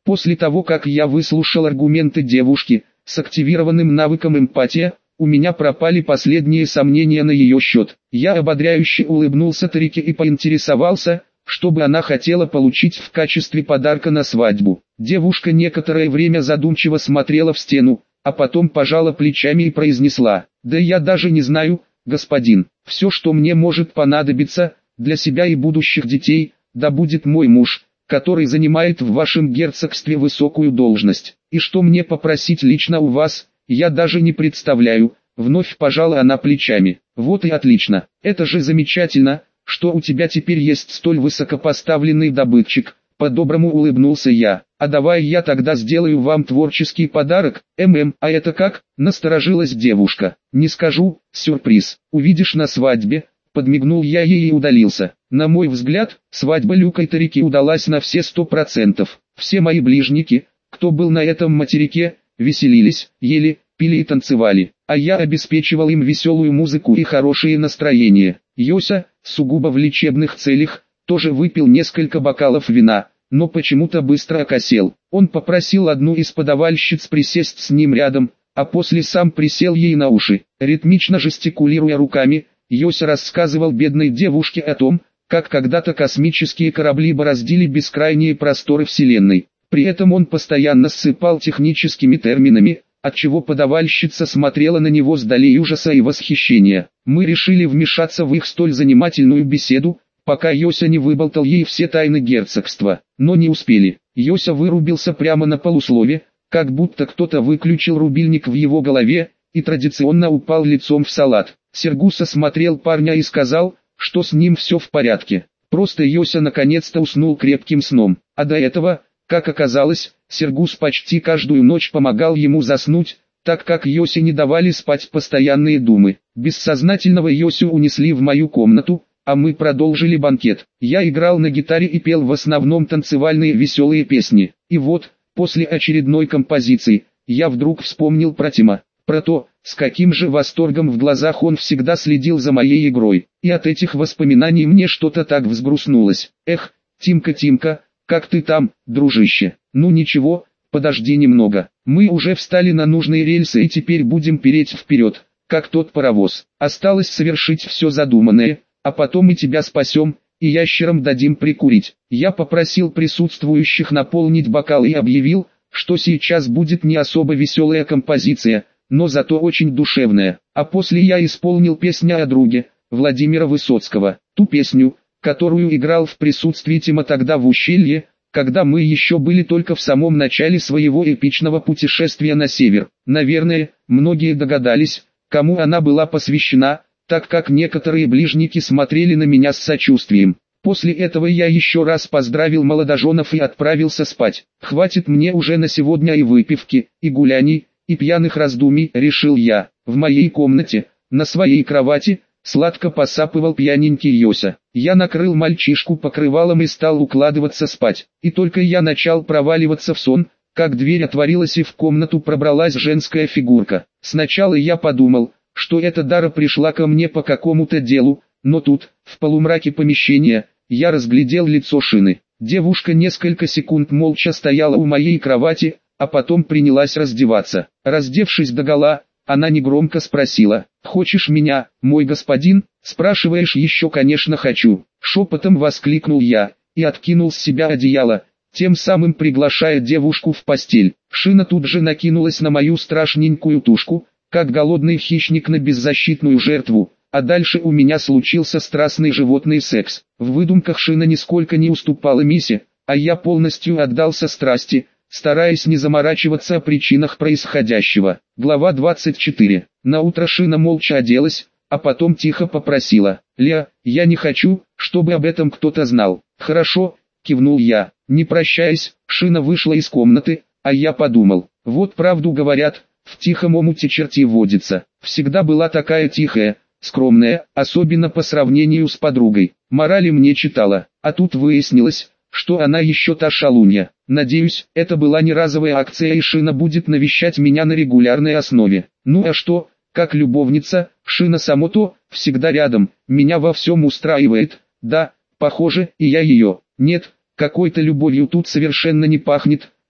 После того, как я выслушал аргументы девушки, с активированным навыком эмпатия, у меня пропали последние сомнения на ее счет. Я ободряюще улыбнулся Тарике и поинтересовался, что бы она хотела получить в качестве подарка на свадьбу. Девушка некоторое время задумчиво смотрела в стену, а потом пожала плечами и произнесла: «Да я даже не знаю, господин, все, что мне может понадобиться, для себя и будущих детей, да будет мой муж, который занимает в вашем герцогстве высокую должность. И что мне попросить лично у вас, я даже не представляю». Вновь пожала она плечами. «Вот и отлично, это же замечательно, что у тебя теперь есть столь высокопоставленный добытчик», по-доброму улыбнулся я. «А давай я тогда сделаю вам творческий подарок, а это как?» Насторожилась девушка. «Не скажу, сюрприз, увидишь на свадьбе», подмигнул я ей и удалился. На мой взгляд, свадьба Люка и Тарики удалась на все 100%. Все мои ближники, кто был на этом материке, веселились, ели, пили и танцевали, а я обеспечивал им веселую музыку и хорошее настроение. Йося, сугубо в лечебных целях, тоже выпил несколько бокалов вина, но почему-то быстро окосел. Он попросил одну из подавальщиц присесть с ним рядом, а после сам присел ей на уши. Ритмично жестикулируя руками, Йося рассказывал бедной девушке о том, как когда-то космические корабли бороздили бескрайние просторы Вселенной. При этом он постоянно ссыпал техническими терминами, отчего подавальщица смотрела на него с долей ужаса и восхищения. Мы решили вмешаться в их столь занимательную беседу, пока Йося не выболтал ей все тайны герцогства, но не успели. Йося вырубился прямо на полуслове, как будто кто-то выключил рубильник в его голове, и традиционно упал лицом в салат. Сергус осмотрел парня и сказал, что с ним все в порядке. Просто Йося наконец-то уснул крепким сном, а до этого, как оказалось, Сергус почти каждую ночь помогал ему заснуть, так как Йосе не давали спать постоянные думы. Бессознательного Йосю унесли в мою комнату, а мы продолжили банкет. Я играл на гитаре и пел в основном танцевальные веселые песни. И вот, после очередной композиции, я вдруг вспомнил про Тима, про то, с каким же восторгом в глазах он всегда следил за моей игрой. И от этих воспоминаний мне что-то так взгрустнулось. Эх, Тимка, как ты там, дружище? Ну ничего, подожди немного. Мы уже встали на нужные рельсы и теперь будем переть вперед, как тот паровоз. Осталось совершить все задуманное, а потом и тебя спасем, и ящерам дадим прикурить. Я попросил присутствующих наполнить бокал и объявил, что сейчас будет не особо веселая композиция, но зато очень душевная. А после я исполнил песню о друге, Владимира Высоцкого. Ту песню, которую играл в присутствии Тима тогда в ущелье, когда мы еще были только в самом начале своего эпичного путешествия на север. Наверное, многие догадались, кому она была посвящена, так как некоторые ближники смотрели на меня с сочувствием. После этого я еще раз поздравил молодоженов и отправился спать. Хватит мне уже на сегодня и выпивки, и гуляний, и пьяных раздумий, решил я. В моей комнате, на своей кровати, сладко посапывал пьяненький Йося. Я накрыл мальчишку покрывалом и стал укладываться спать. И только я начал проваливаться в сон, как дверь отворилась и в комнату пробралась женская фигурка. Сначала я подумал, что эта Дара пришла ко мне по какому-то делу, но тут, в полумраке помещения, я разглядел лицо Шины. Девушка несколько секунд молча стояла у моей кровати, а потом принялась раздеваться. Раздевшись догола, она негромко спросила: «Хочешь меня, мой господин?» «Спрашиваешь еще, конечно, хочу», — шепотом воскликнул я, и откинул с себя одеяло, тем самым приглашая девушку в постель. Шина тут же накинулась на мою страшненькую тушку, как голодный хищник на беззащитную жертву, а дальше у меня случился страстный животный секс. В выдумках Шина нисколько не уступала Мисе, а я полностью отдался страсти, стараясь не заморачиваться о причинах происходящего. Глава 24. Наутро Шина молча оделась, а потом тихо попросила: «Ля, я не хочу, чтобы об этом кто-то знал». «Хорошо», — кивнул я. Не прощаясь, Шина вышла из комнаты, а я подумал: вот правду говорят, в тихом омуте черти водится. Всегда была такая тихая, скромная, особенно по сравнению с подругой. Морали мне читала, а тут выяснилось, что она еще та шалунья. Надеюсь, это была не разовая акция и Шина будет навещать меня на регулярной основе. Ну а что, как любовница, Шина само то, всегда рядом, меня во всем устраивает. Да, похоже, и я ее. Нет, какой-то любовью тут совершенно не пахнет,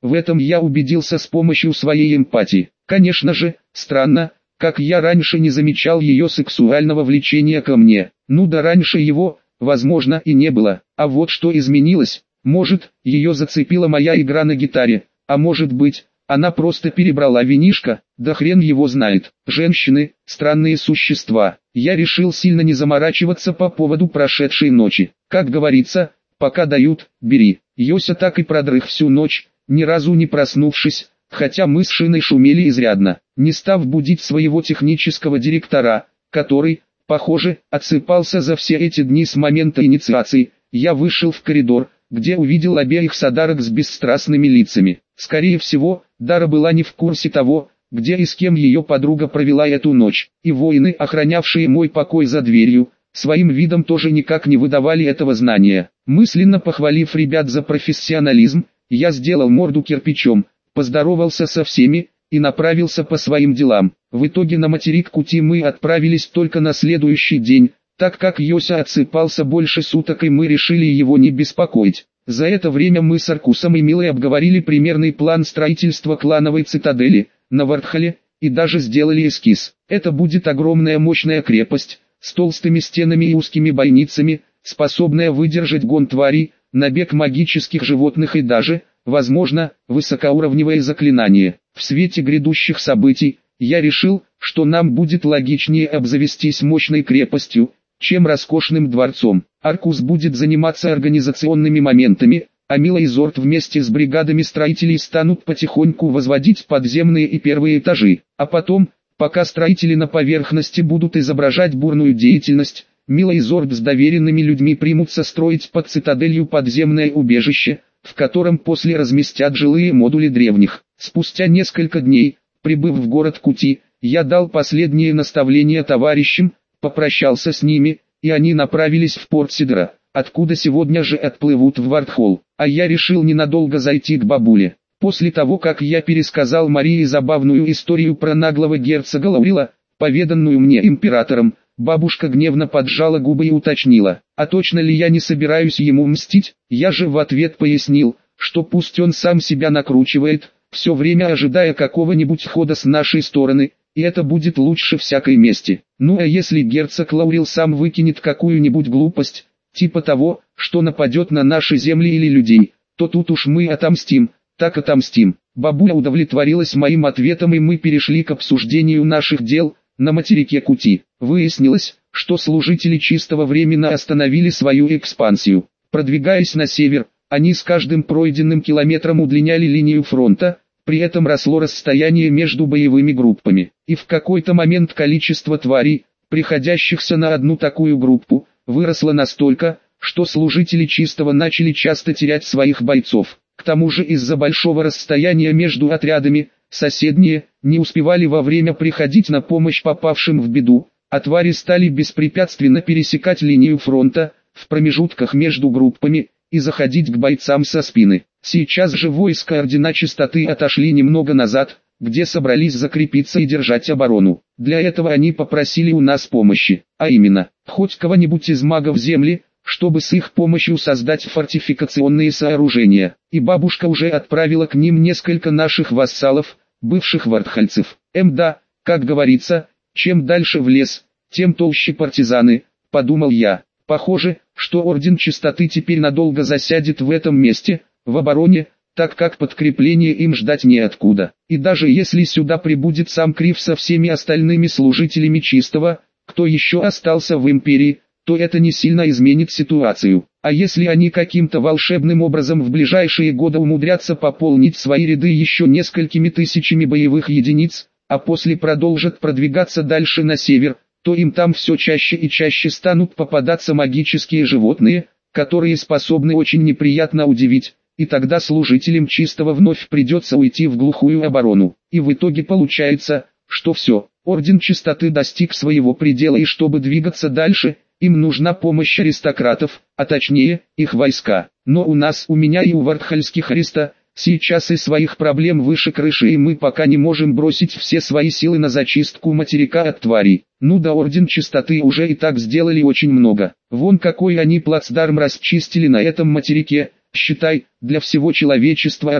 В этом я убедился с помощью своей эмпатии. Конечно же, странно, как я раньше не замечал ее сексуального влечения ко мне. Ну да раньше его, возможно, и не было. А вот что изменилось. Может, ее зацепила моя игра на гитаре, а может быть, она просто перебрала винишко, да хрен его знает. Женщины – странные существа. Я решил сильно не заморачиваться по поводу прошедшей ночи. Как говорится, пока дают, бери. Йося так и продрых всю ночь, ни разу не проснувшись, хотя мы с Шиной шумели изрядно, не став будить своего технического директора, который, похоже, отсыпался за все эти дни с момента инициации. Я вышел в коридор, где увидел обеих содарок с бесстрастными лицами. Скорее всего, Дара была не в курсе того, где и с кем ее подруга провела эту ночь, и воины, охранявшие мой покой за дверью, своим видом тоже никак не выдавали этого знания. Мысленно похвалив ребят за профессионализм, я сделал морду кирпичом, поздоровался со всеми и направился по своим делам. В итоге на материк Кути мы отправились только на следующий день, так как Йося отсыпался больше суток и мы решили его не беспокоить. За это время мы с Аркусом и Милой обговорили примерный план строительства клановой цитадели на Вартхале и даже сделали эскиз. Это будет огромная мощная крепость, с толстыми стенами и узкими бойницами, способная выдержать гон тварей, набег магических животных и даже, возможно, высокоуровневое заклинание. В свете грядущих событий, я решил, что нам будет логичнее обзавестись мощной крепостью, чем роскошным дворцом. Аркус будет заниматься организационными моментами, а Мила и Зорт вместе с бригадами строителей станут потихоньку возводить подземные и первые этажи. А потом, пока строители на поверхности будут изображать бурную деятельность, Мила и Зорт с доверенными людьми примутся строить под цитаделью подземное убежище, в котором после разместят жилые модули древних. Спустя несколько дней, прибыв в город Кути, я дал последние наставления товарищам, попрощался с ними, и они направились в порт Сидра, откуда сегодня же отплывут в Вартхолл. А я решил ненадолго зайти к бабуле. После того, как я пересказал Марии забавную историю про наглого герцога Лаурила, поведанную мне императором, бабушка гневно поджала губы и уточнила, а точно ли я не собираюсь ему мстить? Я же в ответ пояснил, что пусть он сам себя накручивает, все время ожидая какого-нибудь хода с нашей стороны, и это будет лучше всякой мести. Ну а если герцог Лаурил сам выкинет какую-нибудь глупость, типа того, что нападет на наши земли или людей, то тут уж мы отомстим, так отомстим. Бабуля удовлетворилась моим ответом и мы перешли к обсуждению наших дел на материке Кути. Выяснилось, что служители чистого временно остановили свою экспансию. Продвигаясь на север, они с каждым пройденным километром удлиняли линию фронта, при этом росло расстояние между боевыми группами. И в какой-то момент количество тварей, приходящихся на одну такую группу, выросло настолько, что служители чистого начали часто терять своих бойцов. К тому же из-за большого расстояния между отрядами, соседние не успевали вовремя приходить на помощь попавшим в беду, а твари стали беспрепятственно пересекать линию фронта, в промежутках между группами, и заходить к бойцам со спины. Сейчас же войска Ордена Чистоты отошли немного назад, где собрались закрепиться и держать оборону. Для этого они попросили у нас помощи, а именно, хоть кого-нибудь из магов земли, чтобы с их помощью создать фортификационные сооружения. И бабушка уже отправила к ним несколько наших вассалов, бывших вартхальцев. Да, как говорится, чем дальше в лес, тем толще партизаны, подумал я. Похоже, что Орден Чистоты теперь надолго засядет в этом месте, в обороне, так как подкрепление им ждать неоткуда. И даже если сюда прибудет сам Крив со всеми остальными служителями Чистого, кто еще остался в Империи, то это не сильно изменит ситуацию. А если они каким-то волшебным образом в ближайшие годы умудрятся пополнить свои ряды еще несколькими тысячами боевых единиц, а после продолжат продвигаться дальше на север, то им там все чаще и чаще станут попадаться магические животные, которые способны очень неприятно удивить, и тогда служителям Чистого вновь придется уйти в глухую оборону. И в итоге получается, что все, Орден Чистоты достиг своего предела, и чтобы двигаться дальше, им нужна помощь аристократов, а точнее, их войска. Но у меня и у вартхальских ариста, сейчас и своих проблем выше крыши, и мы пока не можем бросить все свои силы на зачистку материка от тварей. Ну да, Орден Чистоты уже и так сделали очень много. Вон какой они плацдарм расчистили на этом материке, считай, для всего человечества Архана,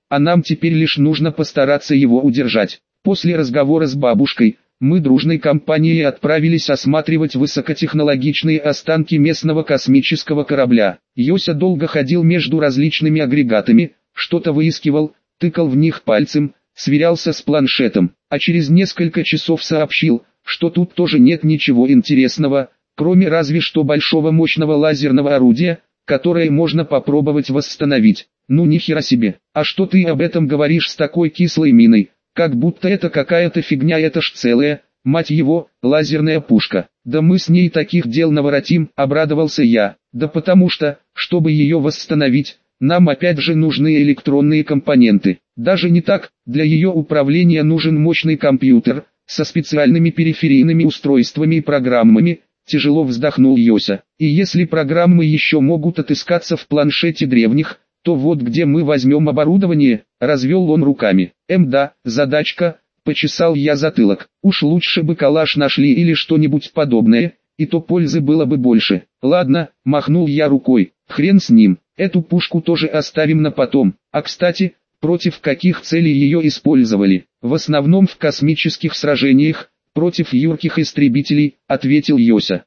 а нам теперь лишь нужно постараться его удержать. После разговора с бабушкой, мы дружной компанией отправились осматривать высокотехнологичные останки местного космического корабля. Йося долго ходил между различными агрегатами, что-то выискивал, тыкал в них пальцем, сверялся с планшетом, а через несколько часов сообщил, что тут тоже нет ничего интересного, кроме разве что большого мощного лазерного орудия, которое можно попробовать восстановить. Ну нихера себе, а что ты об этом говоришь с такой кислой миной? Как будто это какая-то фигня, это ж целая, мать его, лазерная пушка. Да мы с ней таких дел наворотим, обрадовался я. Да потому что, чтобы ее восстановить, нам опять же нужны электронные компоненты. Даже не так, для ее управления нужен мощный компьютер, со специальными периферийными устройствами и программами, тяжело вздохнул Йося. И если программы еще могут отыскаться в планшете древних, то вот где мы возьмем оборудование, развел он руками. Да, задачка, почесал я затылок. Уж лучше бы калаш нашли или что-нибудь подобное, и то пользы было бы больше. Ладно, махнул я рукой, хрен с ним, эту пушку тоже оставим на потом. А кстати, против каких целей ее использовали? В основном в космических сражениях, против юрких истребителей, ответил Йося.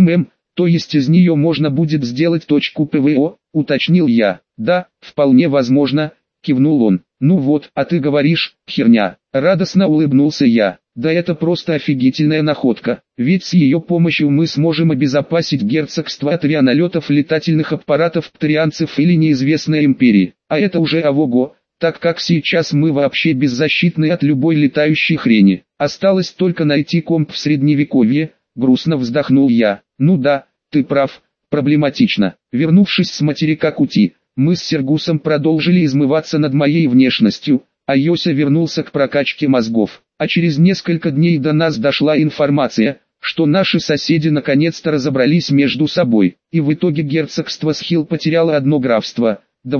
То есть из нее можно будет сделать точку ПВО, уточнил я. Да, вполне возможно, кивнул он. Ну вот, а ты говоришь, херня. Радостно улыбнулся я. Да это просто офигительная находка, ведь с ее помощью мы сможем обезопасить герцогство от авианалетов летательных аппаратов птарианцев или неизвестной империи. А это уже ого, так как сейчас мы вообще беззащитны от любой летающей хрени. Осталось только найти комп в средневековье, грустно вздохнул я. Ну да, ты прав, проблематично. Вернувшись с материка Кути, мы с Сергусом продолжили измываться над моей внешностью, а Йося вернулся к прокачке мозгов. А через несколько дней до нас дошла информация, что наши соседи наконец-то разобрались между собой, и в итоге герцогство Схил потеряло одно графство,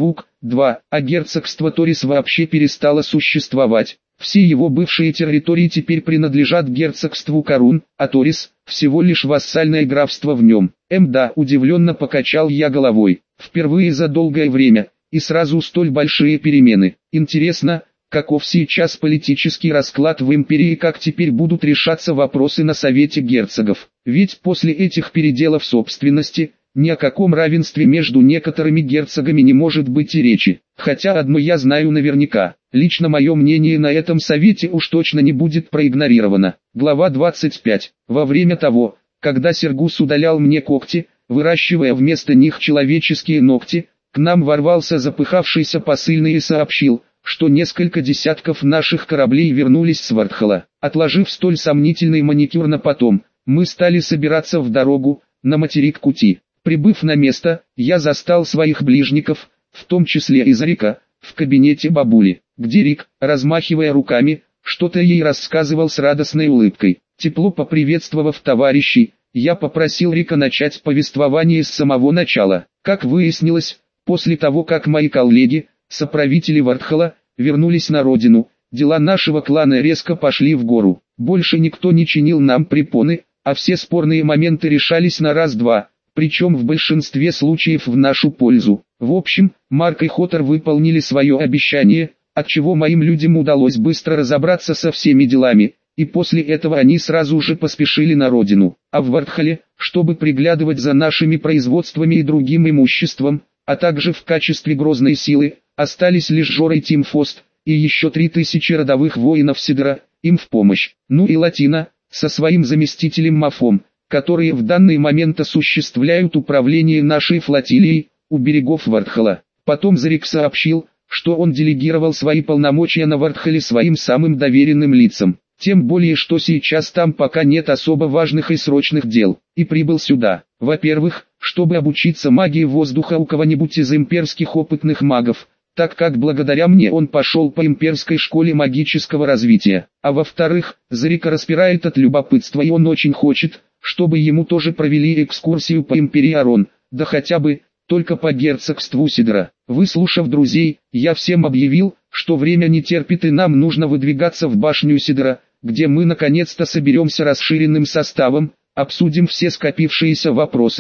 два, а герцогство Торис вообще перестало существовать. Все его бывшие территории теперь принадлежат герцогству Карун, а Торис – всего лишь вассальное графство в нем. Да, удивленно покачал я головой. Впервые за долгое время, и сразу столь большие перемены. Интересно, каков сейчас политический расклад в империи и как теперь будут решаться вопросы на Совете герцогов. Ведь после этих переделов собственности, ни о каком равенстве между некоторыми герцогами не может быть и речи. Хотя одно я знаю наверняка, лично мое мнение на этом совете уж точно не будет проигнорировано. Глава 25. Во время того, когда Сергус удалял мне когти, выращивая вместо них человеческие ногти, к нам ворвался запыхавшийся посыльный и сообщил, что несколько десятков наших кораблей вернулись с Вартхала. Отложив столь сомнительный маникюр на потом, мы стали собираться в дорогу, на материк Кути. Прибыв на место, я застал своих ближников, в том числе и Зарика, в кабинете бабули, где Рик, размахивая руками, что-то ей рассказывал с радостной улыбкой. Тепло поприветствовав товарищей, я попросил Рика начать повествование с самого начала. Как выяснилось, после того как мои коллеги, соправители Вартхала, вернулись на родину, дела нашего клана резко пошли в гору. Больше никто не чинил нам препоны, а все спорные моменты решались на раз-два, причем в большинстве случаев в нашу пользу. В общем, Марк и Хоттер выполнили свое обещание, отчего моим людям удалось быстро разобраться со всеми делами, и после этого они сразу же поспешили на родину. А в Вартхале, чтобы приглядывать за нашими производствами и другим имуществом, а также в качестве грозной силы, остались лишь Жора и Тимфост, и еще 3000 родовых воинов Сидора, им в помощь. Ну и Латина, со своим заместителем Мафом, которые в данный момент осуществляют управление нашей флотилией, у берегов Вартхала. Потом Зарик сообщил, что он делегировал свои полномочия на Вартхале своим самым доверенным лицам. Тем более, что сейчас там пока нет особо важных и срочных дел, и прибыл сюда. Во-первых, чтобы обучиться магии воздуха у кого-нибудь из имперских опытных магов, так как благодаря мне он пошел по имперской школе магического развития. А во-вторых, Зарика распирает от любопытства и он очень хочет, чтобы ему тоже провели экскурсию по империи Арон, да хотя бы, только по герцогству Сидора. Выслушав друзей, я всем объявил, что время не терпит и нам нужно выдвигаться в башню Сидора, где мы наконец-то соберемся расширенным составом, обсудим все скопившиеся вопросы,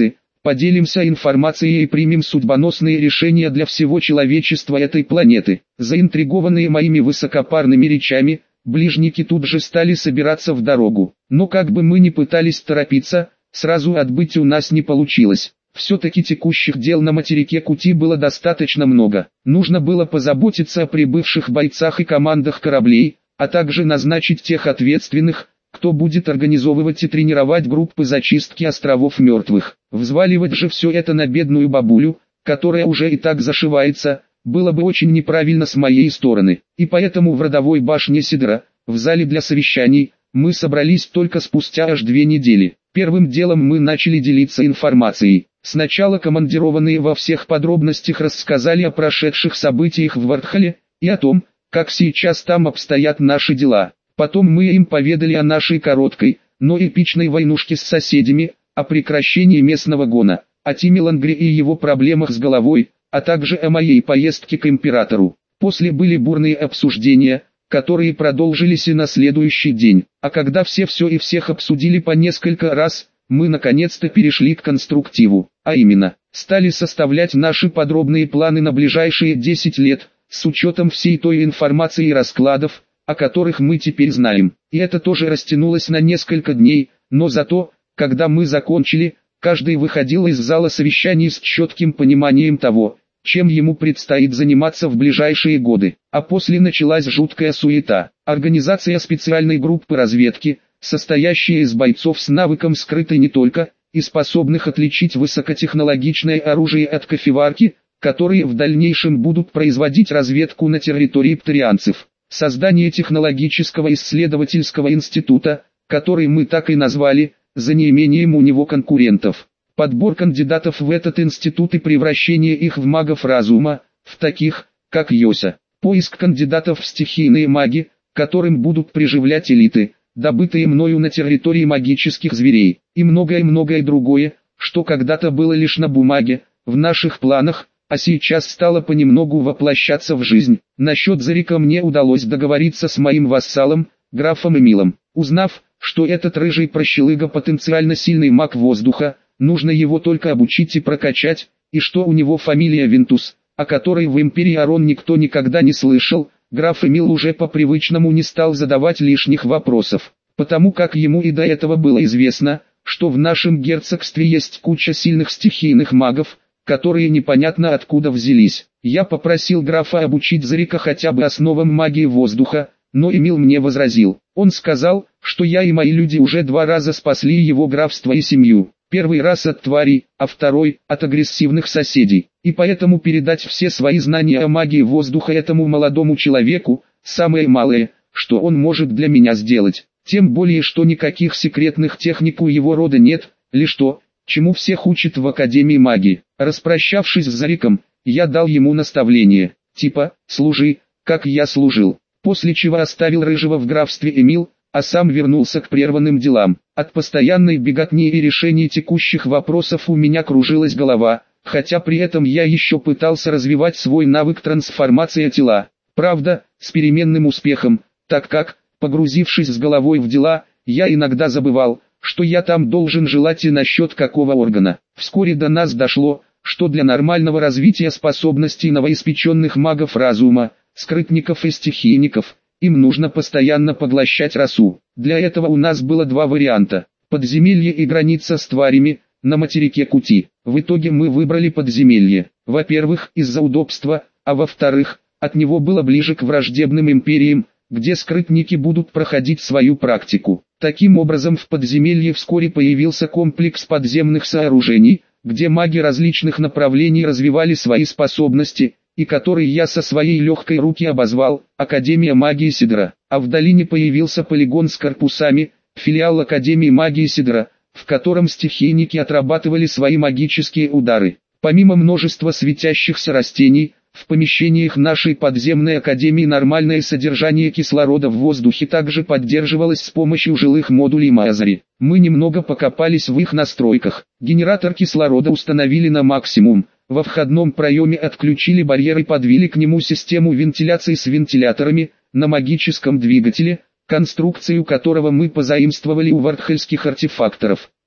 Поделимся информацией и примем судьбоносные решения для всего человечества этой планеты. Заинтригованные моими высокопарными речами, ближники тут же стали собираться в дорогу. Но как бы мы ни пытались торопиться, сразу отбыть у нас не получилось. Все-таки текущих дел на материке Кути было достаточно много. Нужно было позаботиться о прибывших бойцах и командах кораблей, а также назначить тех ответственных, кто будет организовывать и тренировать группы зачистки островов мертвых. Взваливать же все это на бедную бабулю, которая уже и так зашивается, было бы очень неправильно с моей стороны. И поэтому в родовой башне Сидра, в зале для совещаний, мы собрались только спустя аж 2 недели. Первым делом мы начали делиться информацией. Сначала командированные во всех подробностях рассказали о прошедших событиях в Вардхале и о том, как сейчас там обстоят наши дела. Потом мы им поведали о нашей короткой, но эпичной войнушке с соседями, о прекращении местного гона, о Тиме Лангре и его проблемах с головой, а также о моей поездке к императору. После были бурные обсуждения, которые продолжились и на следующий день. А когда все и всех обсудили по несколько раз, мы наконец-то перешли к конструктиву, а именно, стали составлять наши подробные планы на ближайшие 10 лет, с учетом всей той информации и раскладов, о которых мы теперь знаем. И это тоже растянулось на несколько дней, но зато, когда мы закончили, каждый выходил из зала совещаний с четким пониманием того, чем ему предстоит заниматься в ближайшие годы. А после началась жуткая суета. Организация специальной группы разведки, состоящая из бойцов с навыком скрытой не только, и способных отличить высокотехнологичное оружие от кофеварки, которые в дальнейшем будут производить разведку на территории птарианцев. Создание технологического исследовательского института, который мы так и назвали, за неимением у него конкурентов. Подбор кандидатов в этот институт и превращение их в магов разума, в таких, как Йося. Поиск кандидатов в стихийные маги, которым будут приживлять элиты, добытые мною на территории магических зверей. И многое другое, что когда-то было лишь на бумаге, в наших планах, а сейчас стало понемногу воплощаться в жизнь. Насчет Зарика мне удалось договориться с моим вассалом, графом Эмилом. Узнав, что этот рыжий прощелыга потенциально сильный маг воздуха, нужно его только обучить и прокачать, и что у него фамилия Винтус, о которой в Империи Арон никто никогда не слышал, граф Эмил уже по привычному не стал задавать лишних вопросов, потому как ему и до этого было известно, что в нашем герцогстве есть куча сильных стихийных магов, которые непонятно откуда взялись. Я попросил графа обучить Зарика хотя бы основам магии воздуха, но Эмил мне возразил. Он сказал, что я и мои люди уже 2 раза спасли его графство и семью. Первый раз от тварей, а второй – от агрессивных соседей. И поэтому передать все свои знания о магии воздуха этому молодому человеку – самое малое, что он может для меня сделать. Тем более, что никаких секретных техник у его рода нет, лишь то, чему всех учат в Академии магии. Распрощавшись с Зариком, я дал ему наставление, типа «служи, как я служил», после чего оставил рыжего в графстве Эмил, а сам вернулся к прерванным делам. От постоянной беготни и решения текущих вопросов у меня кружилась голова, хотя при этом я еще пытался развивать свой навык трансформации тела. Правда, с переменным успехом, так как, погрузившись с головой в дела, я иногда забывал, что я там должен желать и насчет какого органа. Вскоре до нас дошло, что для нормального развития способностей новоиспеченных магов разума, скрытников и стихийников, им нужно постоянно поглощать росу. Для этого у нас было 2 варианта: подземелье и граница с тварями, на материке Кути. В итоге мы выбрали подземелье. Во-первых, из-за удобства, а во-вторых, от него было ближе к враждебным империям, где скрытники будут проходить свою практику. Таким образом, в подземелье вскоре появился комплекс подземных сооружений, где маги различных направлений развивали свои способности, и который я со своей легкой руки обозвал «Академия магии Сидра». А в долине появился полигон с корпусами, филиал Академии магии Сидра, в котором стихийники отрабатывали свои магические удары. Помимо множества светящихся растений, в помещениях нашей подземной академии нормальное содержание кислорода в воздухе также поддерживалось с помощью жилых модулей Мазари. Мы немного покопались в их настройках. Генератор кислорода установили на максимум. Во входном проеме отключили барьер и подвели к нему систему вентиляции с вентиляторами, на магическом двигателе, конструкцию которого мы позаимствовали у вардхельских артефакторов.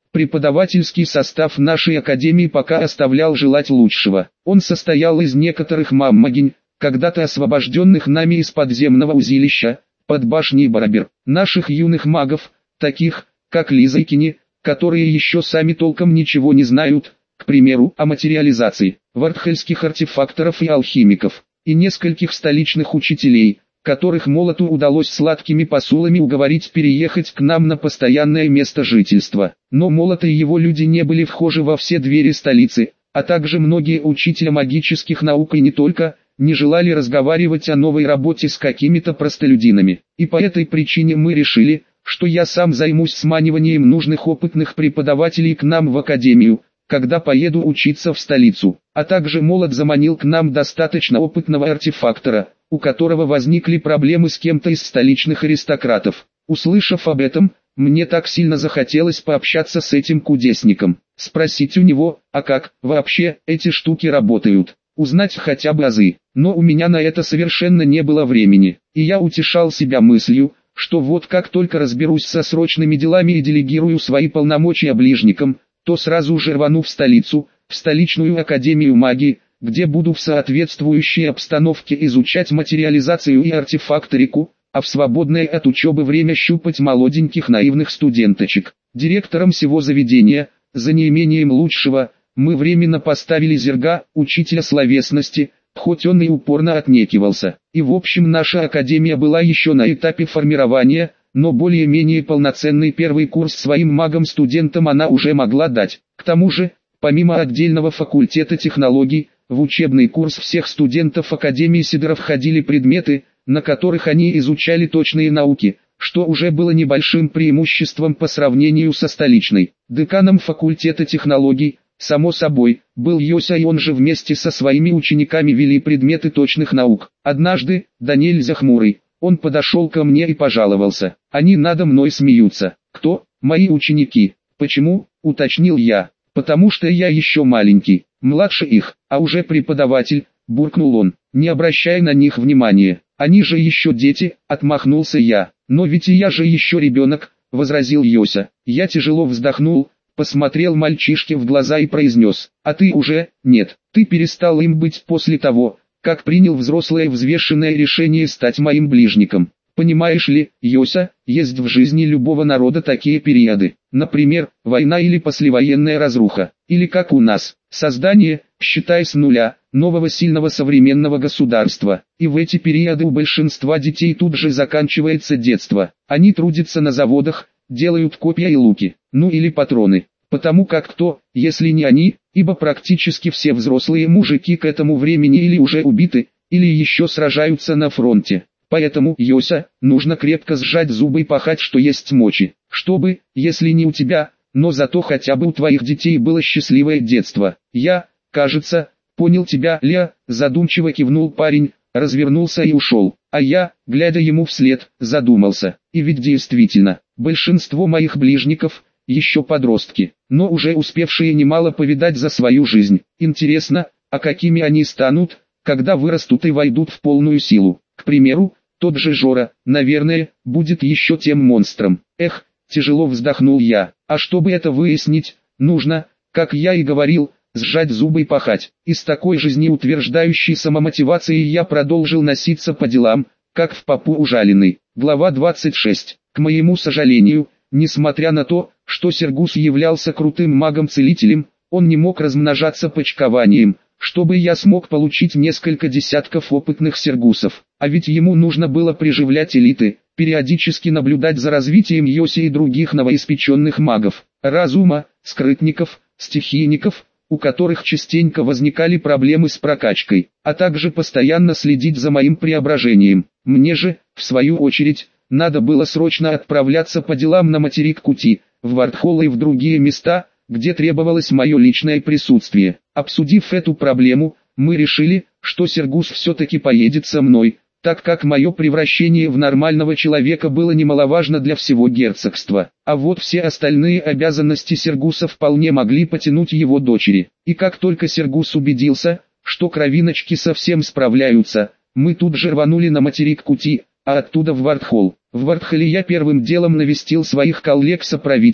Преподавательский состав нашей академии пока оставлял желать лучшего. Он состоял из некоторых маммогинь, когда-то освобожденных нами из подземного узилища, под башней Барабер, наших юных магов, таких, как Лиза и Кини, которые еще сами толком ничего не знают, к примеру, о материализации, вартхельских артефакторов и алхимиков, и нескольких столичных учителей, которых Молоту удалось сладкими посулами уговорить переехать к нам на постоянное место жительства. Но Молот и его люди не были вхожи во все двери столицы, а также многие учителя магических наук и не только, не желали разговаривать о новой работе с какими-то простолюдинами. И по этой причине мы решили, что я сам займусь сманиванием нужных опытных преподавателей к нам в академию, когда поеду учиться в столицу. А также Молот заманил к нам достаточно опытного артефактора, у которого возникли проблемы с кем-то из столичных аристократов. Услышав об этом, мне так сильно захотелось пообщаться с этим кудесником, спросить у него, а как вообще эти штуки работают, узнать хотя бы азы. Но у меня на это совершенно не было времени, и я утешал себя мыслью, что вот как только разберусь со срочными делами и делегирую свои полномочия ближникам, то сразу же рвану в столицу, в столичную академию магии, где буду в соответствующей обстановке изучать материализацию и артефакторику, а в свободное от учебы время щупать молоденьких наивных студенточек. Директором всего заведения, за неимением лучшего, мы временно поставили Зерга, учителя словесности, хоть он и упорно отнекивался. И в общем наша академия была еще на этапе формирования, но более-менее полноценный первый курс своим магам-студентам она уже могла дать. К тому же, помимо отдельного факультета технологий, в учебный курс всех студентов Академии Сидора входили предметы, на которых они изучали точные науки, что уже было небольшим преимуществом по сравнению со столичной. Деканом факультета технологий, само собой, был Йося, и он же вместе со своими учениками вели предметы точных наук. Однажды, да нельзя хмурый, он подошел ко мне и пожаловался. Они надо мной смеются. Кто? Мои ученики. Почему? Уточнил я. Потому что я еще маленький, младше их, а уже преподаватель, буркнул он, не обращая на них внимания. Они же еще дети, отмахнулся я. Но ведь и я же еще ребенок, возразил Йося. Я тяжело вздохнул, посмотрел мальчишке в глаза и произнес: а ты уже, нет, ты перестал им быть после того, как принял взрослое взвешенное решение стать моим ближником. Понимаешь ли, Йося, есть в жизни любого народа такие периоды, например, война или послевоенная разруха, или как у нас, создание, считай с нуля, нового сильного современного государства. И в эти периоды у большинства детей тут же заканчивается детство. Они трудятся на заводах, делают копья и луки, ну или патроны. Потому как кто, если не они, ибо практически все взрослые мужики к этому времени или уже убиты, или еще сражаются на фронте. Поэтому, Йося, нужно крепко сжать зубы и пахать, что есть мочи, чтобы, если не у тебя, но зато хотя бы у твоих детей было счастливое детство. Я, кажется, понял тебя, Ля, задумчиво кивнул парень, развернулся и ушел. А я, глядя ему вслед, задумался. И ведь действительно, большинство моих ближников, еще подростки, но уже успевшие немало повидать за свою жизнь. Интересно, а какими они станут, когда вырастут и войдут в полную силу? К примеру, тот же Жора, наверное, будет еще тем монстром. Эх, тяжело вздохнул я. А чтобы это выяснить, нужно, как я и говорил, сжать зубы и пахать. И с такой жизнеутверждающей самомотивацией я продолжил носиться по делам, как в попу ужаленный. Глава 26. К моему сожалению, несмотря на то, что Сергус являлся крутым магом-целителем, он не мог размножаться почкованием, чтобы я смог получить несколько десятков опытных Сергусов. А ведь ему нужно было приживлять элиты, периодически наблюдать за развитием Йоси и других новоиспеченных магов, разума, скрытников, стихийников, у которых частенько возникали проблемы с прокачкой, а также постоянно следить за моим преображением. Мне же, в свою очередь, надо было срочно отправляться по делам на материк Кути, в Вартхолл и в другие места, где требовалось мое личное присутствие. Обсудив эту проблему, мы решили, что Сергус все-таки поедет со мной, так как мое превращение в нормального человека было немаловажно для всего герцогства. А вот все остальные обязанности Сергуса вполне могли потянуть его дочери. И как только Сергус убедился, что кровиночки совсем справляются, мы тут же рванули на материк Кути, а оттуда в Вартхолл. В Вартхолле я первым делом навестил своих коллег-соправителей,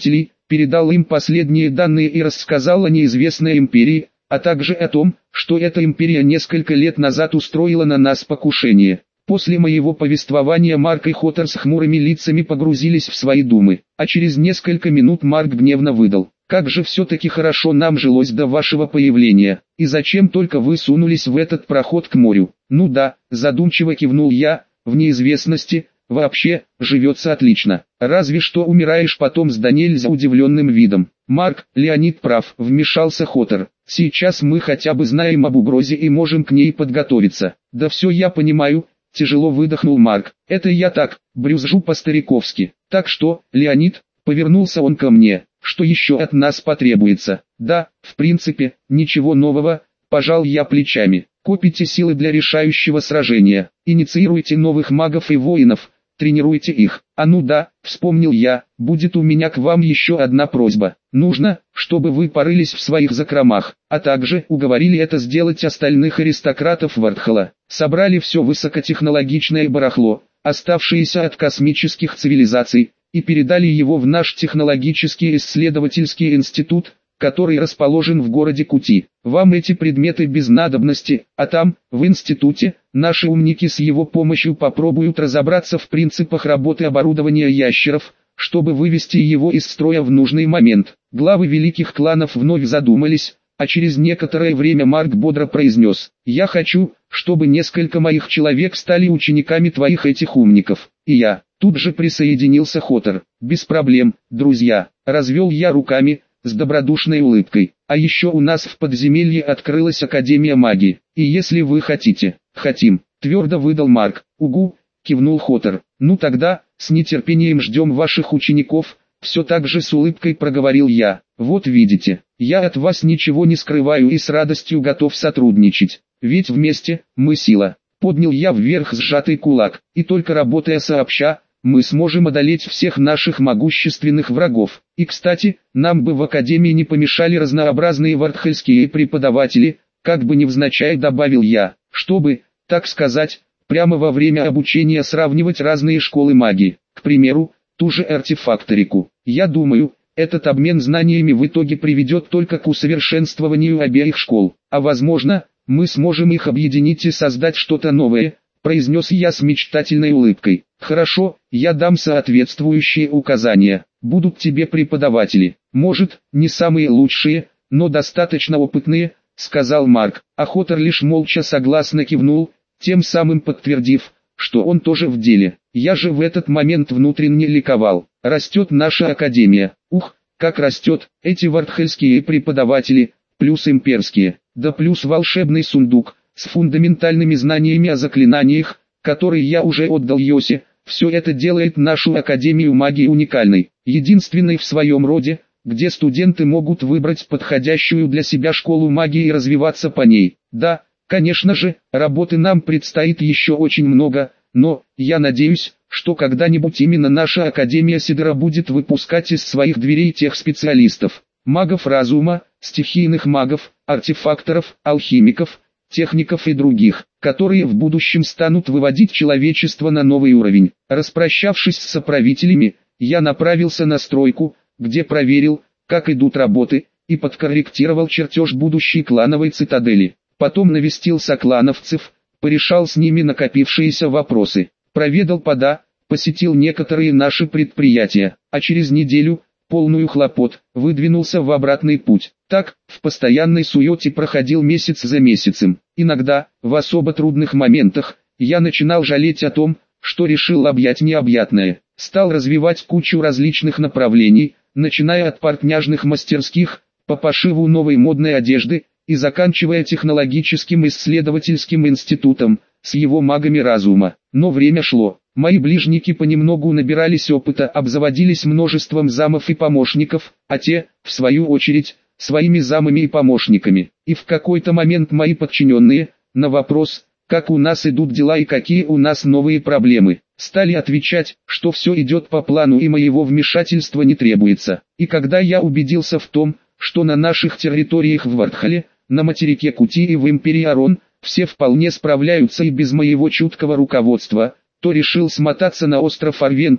передал им последние данные и рассказал о неизвестной империи, а также о том, что эта империя несколько лет назад устроила на нас покушение. После моего повествования Марк и Хоттер с хмурыми лицами погрузились в свои думы, а через несколько минут Марк гневно выдал: «Как же все-таки хорошо нам жилось до вашего появления, и зачем только вы сунулись в этот проход к морю?» «Ну да», задумчиво кивнул я, «в неизвестности, вообще, живется отлично, разве что умираешь потом с нельзя удивленным видом». «Марк, Леонид прав», вмешался Хоттер, «сейчас мы хотя бы знаем об угрозе и можем к ней подготовиться». «Да все я понимаю», тяжело выдохнул Марк, «это я так, брюзжу по-стариковски. Так что, Леонид», повернулся он ко мне, «что еще от нас потребуется?» «Да, в принципе, ничего нового», пожал я плечами. «Копите силы для решающего сражения, инициируйте новых магов и воинов, тренируйте их. А ну да, вспомнил я, будет у меня к вам еще одна просьба. Нужно, чтобы вы порылись в своих закромах, а также уговорили это сделать остальных аристократов Вардхала. Собрали все высокотехнологичное барахло, оставшееся от космических цивилизаций, и передали его в наш технологический исследовательский институт, который расположен в городе Кути. Вам эти предметы без надобности, а там, в институте, наши умники с его помощью попробуют разобраться в принципах работы оборудования ящеров, чтобы вывести его из строя в нужный момент». Главы великих кланов вновь задумались, а через некоторое время Марк бодро произнес: «Я хочу, чтобы несколько моих человек стали учениками твоих этих умников». И я, тут же присоединился Хоттер. «Без проблем, друзья», развел я руками, с добродушной улыбкой. «А еще у нас в подземелье открылась Академия магии, и если вы хотите...» «Хотим», твердо выдал Марк. «Угу», кивнул Хоттер. «Ну тогда, с нетерпением ждем ваших учеников», все так же с улыбкой проговорил я. «Вот видите, я от вас ничего не скрываю и с радостью готов сотрудничать, ведь вместе, мы сила». Поднял я вверх сжатый кулак, «и только работая сообща, мы сможем одолеть всех наших могущественных врагов. И кстати, нам бы в Академии не помешали разнообразные вардхальские преподаватели», как бы невзначай добавил я, «чтобы, так сказать, прямо во время обучения сравнивать разные школы магии, к примеру, ту же артефакторику. Я думаю, этот обмен знаниями в итоге приведет только к усовершенствованию обеих школ, а возможно, мы сможем их объединить и создать что-то новое», произнес я с мечтательной улыбкой. «Хорошо, я дам соответствующие указания. Будут тебе преподаватели, может, не самые лучшие, но достаточно опытные», сказал Марк, а Хоттер лишь молча согласно кивнул, тем самым подтвердив, что он тоже в деле. Я же в этот момент внутренне ликовал. Растет наша Академия. Ух, как растет, эти вардхальские преподаватели, плюс имперские, да плюс волшебный сундук, с фундаментальными знаниями о заклинаниях, которые я уже отдал Йосе. Все это делает нашу Академию магии уникальной, единственной в своем роде, где студенты могут выбрать подходящую для себя школу магии и развиваться по ней. Да, конечно же, работы нам предстоит еще очень много, но, я надеюсь, что когда-нибудь именно наша Академия Сидора будет выпускать из своих дверей тех специалистов, магов разума, стихийных магов, артефакторов, алхимиков, техников и других, которые в будущем станут выводить человечество на новый уровень. Распрощавшись с соправителями, я направился на стройку, где проверил, как идут работы, и подкорректировал чертеж будущей клановой цитадели. Потом навестил соклановцев, порешал с ними накопившиеся вопросы, проведал пода, посетил некоторые наши предприятия, а через неделю, полную хлопот, выдвинулся в обратный путь. Так, в постоянной суете проходил месяц за месяцем. Иногда, в особо трудных моментах, я начинал жалеть о том, что решил объять необъятное. Стал развивать кучу различных направлений, начиная от портняжных мастерских, по пошиву новой модной одежды, и заканчивая технологическим исследовательским институтом, с его магами разума. Но время шло, мои ближники понемногу набирались опыта, обзаводились множеством замов и помощников, а те, в свою очередь, своими замами и помощниками. И в какой-то момент мои подчиненные, на вопрос, как у нас идут дела и какие у нас новые проблемы, стали отвечать, что все идет по плану и моего вмешательства не требуется. И когда я убедился в том, что на наших территориях в Вардхале, на материке Кути и в Империи Арон, все вполне справляются и без моего чуткого руководства, то решил смотаться на остров Арвентус,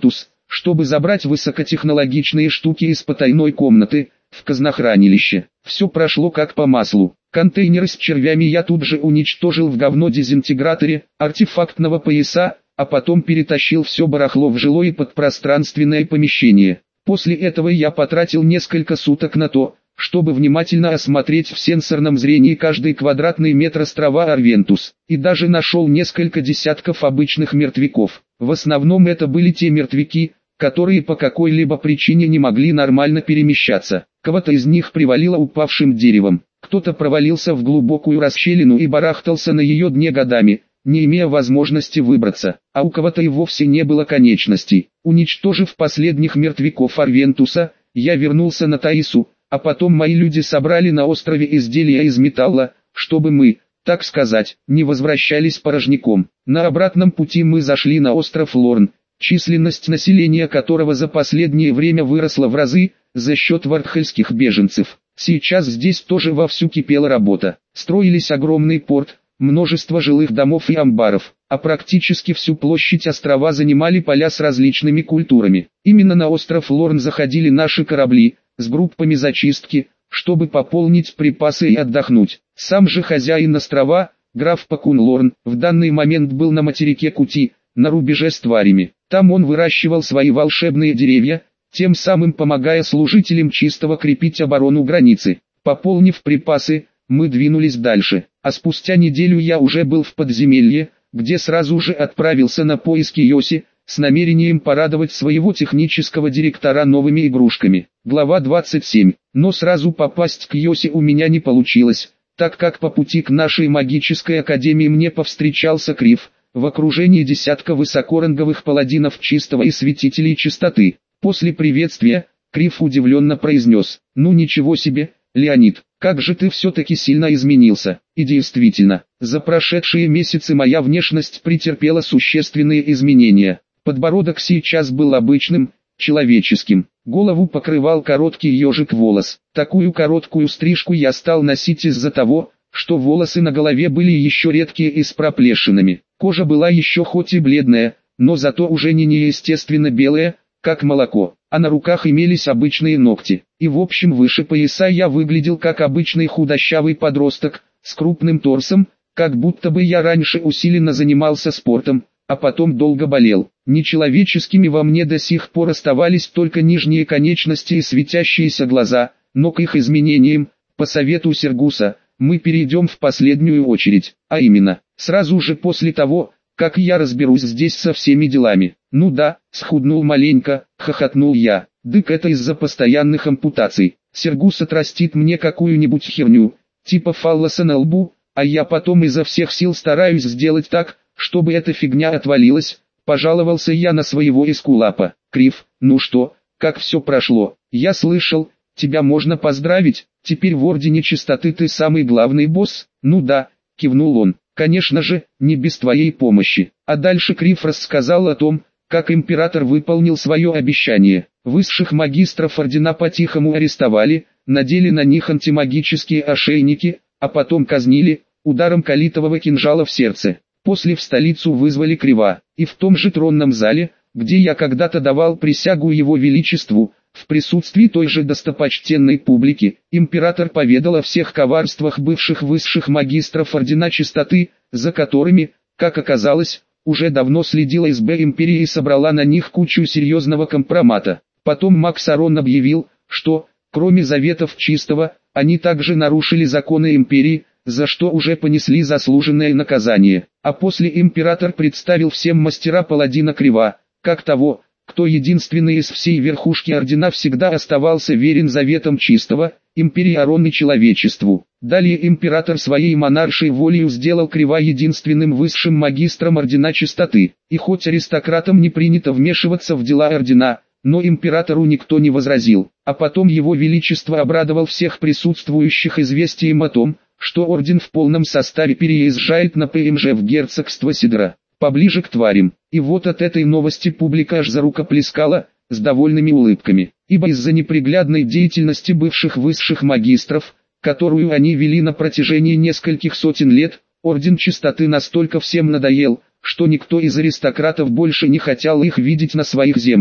чтобы забрать высокотехнологичные штуки из потайной комнаты, в казнохранилище. Все прошло как по маслу. Контейнеры с червями я тут же уничтожил в говно-дезинтеграторе артефактного пояса, а потом перетащил все барахло в жилое подпространственное помещение. После этого я потратил несколько суток на то, чтобы внимательно осмотреть в сенсорном зрении каждый квадратный метр острова Арвентус, и даже нашел несколько десятков обычных мертвяков. В основном это были те мертвяки, которые по какой-либо причине не могли нормально перемещаться. Кого-то из них привалило упавшим деревом, кто-то провалился в глубокую расщелину и барахтался на ее дне годами, не имея возможности выбраться, а у кого-то и вовсе не было конечностей. Уничтожив последних мертвяков Арвентуса, я вернулся на Таису, а потом мои люди собрали на острове изделия из металла, чтобы мы, так сказать, не возвращались порожняком. На обратном пути мы зашли на остров Лорн, численность населения которого за последнее время выросла в разы, за счет вардхельских беженцев. Сейчас здесь тоже вовсю кипела работа. Строились огромный порт, множество жилых домов и амбаров, а практически всю площадь острова занимали поля с различными культурами. Именно на остров Лорн заходили наши корабли, с группами зачистки, чтобы пополнить припасы и отдохнуть. Сам же хозяин острова, граф Пакун Лорн, в данный момент был на материке Кути, на рубеже с тварями. Там он выращивал свои волшебные деревья, тем самым помогая служителям чистого крепить оборону границы. Пополнив припасы, мы двинулись дальше, а спустя неделю я уже был в подземелье, где сразу же отправился на поиски Йоси, с намерением порадовать своего технического директора новыми игрушками. Глава 27. Но сразу попасть к Йоси у меня не получилось, так как по пути к нашей магической академии мне повстречался Крив, в окружении десятка высокоранговых паладинов чистого и святителей чистоты. После приветствия, Крив удивленно произнес: «Ну ничего себе, Леонид, как же ты все-таки сильно изменился». И действительно, за прошедшие месяцы моя внешность претерпела существенные изменения. Подбородок сейчас был обычным, человеческим. Голову покрывал короткий ежик волос. Такую короткую стрижку я стал носить из-за того, что волосы на голове были еще редкие и с проплешинами. Кожа была еще хоть и бледная, но зато уже не неестественно белая, как молоко, а на руках имелись обычные ногти. И в общем выше пояса я выглядел как обычный худощавый подросток, с крупным торсом, как будто бы я раньше усиленно занимался спортом, а потом долго болел. Нечеловеческими во мне до сих пор оставались только нижние конечности и светящиеся глаза, но к их изменениям, по совету Сергуса, мы перейдем в последнюю очередь, а именно, сразу же после того, как я разберусь здесь со всеми делами. Ну да, схуднул маленько, хохотнул я. Дык это из-за постоянных ампутаций. Сергус отрастит мне какую-нибудь херню, типа фаллоса на лбу, а я потом изо всех сил стараюсь сделать так, чтобы эта фигня отвалилась. Пожаловался я на своего эскулапа. Крив, ну что, как все прошло? Я слышал, тебя можно поздравить, теперь в Ордене Чистоты ты самый главный босс. Ну да, кивнул он. Конечно же, не без твоей помощи. А дальше Крив рассказал о том, как император выполнил свое обещание. Высших магистров ордена по-тихому арестовали, надели на них антимагические ошейники, а потом казнили, ударом калитового кинжала в сердце. После в столицу вызвали Крива, и в том же тронном зале, где я когда-то давал присягу его величеству, в присутствии той же достопочтенной публики, император поведал о всех коварствах бывших высших магистров Ордена Чистоты, за которыми, как оказалось, уже давно следила СБ империи и собрала на них кучу серьезного компромата. Потом Макс Арон объявил, что, кроме заветов Чистого, они также нарушили законы империи, за что уже понесли заслуженное наказание. А после император представил всем мастера паладина Крива, как того, кто единственный из всей верхушки ордена всегда оставался верен заветам Чистого, империи Арон и человечеству. Далее император своей монаршей волею сделал Крива единственным высшим магистром Ордена Чистоты. И хоть аристократам не принято вмешиваться в дела ордена, но императору никто не возразил. А потом его величество обрадовал всех присутствующих известием о том, что орден в полном составе переезжает на ПМЖ в герцогство Сидра, поближе к тварям. И вот от этой новости публика аж зарукоплескала, с довольными улыбками, ибо из-за неприглядной деятельности бывших высших магистров, которую они вели на протяжении нескольких сотен лет, Орден Чистоты настолько всем надоел, что никто из аристократов больше не хотел их видеть на своих землях.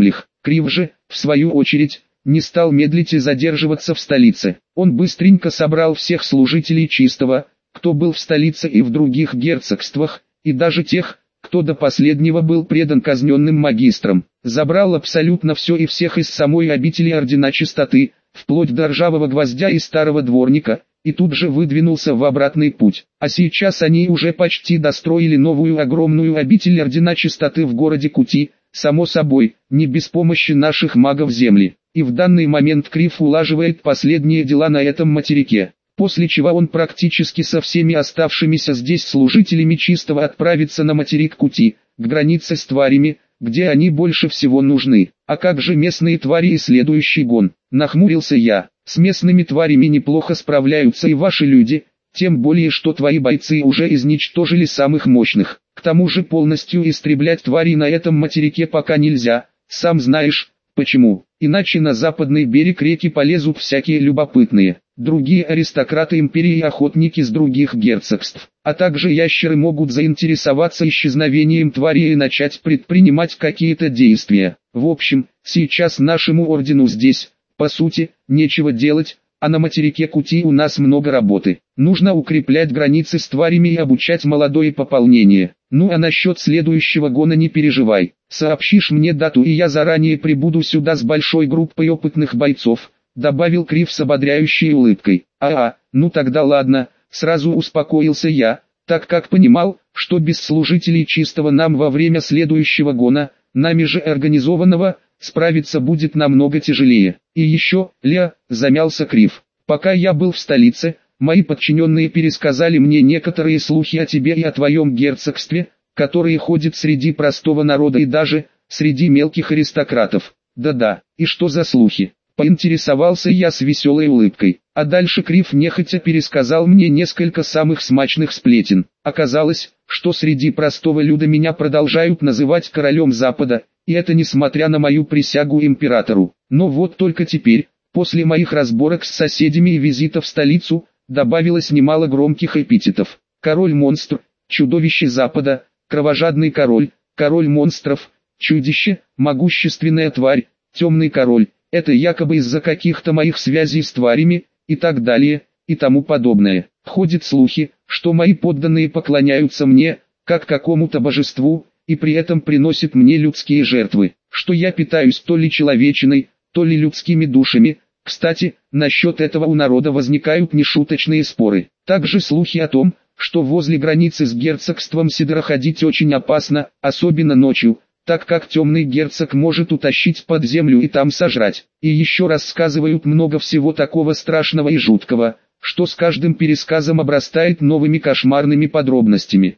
Крив же, в свою очередь, не стал медлить и задерживаться в столице. Он быстренько собрал всех служителей Чистого, кто был в столице и в других герцогствах, и даже тех, кто до последнего был предан казненным магистрам. Забрал абсолютно все и всех из самой обители Ордена Чистоты, вплоть до ржавого гвоздя и старого дворника, и тут же выдвинулся в обратный путь. А сейчас они уже почти достроили новую огромную обитель Ордена Чистоты в городе Кути, само собой, не без помощи наших магов Земли. И в данный момент Крив улаживает последние дела на этом материке, после чего он практически со всеми оставшимися здесь служителями Чистого отправится на материк Кути, к границе с тварями, где они больше всего нужны. А как же местные твари и следующий гон? Нахмурился я. С местными тварями неплохо справляются и ваши люди, тем более что твои бойцы уже изничтожили самых мощных. К тому же полностью истреблять тварей на этом материке пока нельзя, сам знаешь, почему. Иначе на западный берег реки полезут всякие любопытные, другие аристократы империи и охотники с других герцогств. А также ящеры могут заинтересоваться исчезновением тварей и начать предпринимать какие-то действия. В общем, сейчас нашему ордену здесь, по сути, нечего делать, а на материке Кути у нас много работы. Нужно укреплять границы с тварями и обучать молодое пополнение. Ну а насчет следующего гона не переживай. Сообщишь мне дату и я заранее прибуду сюда с большой группой опытных бойцов, добавил Крив с ободряющей улыбкой. Ну тогда ладно, сразу успокоился я, так как понимал, что без служителей Чистого нам во время следующего гона, нами же организованного, справиться будет намного тяжелее. И еще, замялся Крив. Пока я был в столице, мои подчиненные пересказали мне некоторые слухи о тебе и о твоем герцогстве, которые ходят среди простого народа и даже среди мелких аристократов. Да-да, и что за слухи? Поинтересовался я с веселой улыбкой. А дальше Крив нехотя пересказал мне несколько самых смачных сплетен. Оказалось, что среди простого люда меня продолжают называть королем Запада, и это несмотря на мою присягу императору. Но вот только теперь, после моих разборок с соседями и визита в столицу, добавилось немало громких эпитетов. Король-монстр, чудовище Запада, кровожадный король, король монстров, чудище, могущественная тварь, темный король. Это якобы из-за каких-то моих связей с тварями, и так далее, и тому подобное. Ходят слухи, что мои подданные поклоняются мне, как какому-то божеству, и при этом приносят мне людские жертвы, что я питаюсь то ли человечиной, то ли людскими душами. Кстати, насчет этого у народа возникают нешуточные споры. Также слухи о том, что возле границы с герцогством Сидора ходить очень опасно, особенно ночью, так как темный герцог может утащить под землю и там сожрать. И еще рассказывают много всего такого страшного и жуткого, что с каждым пересказом обрастает новыми кошмарными подробностями.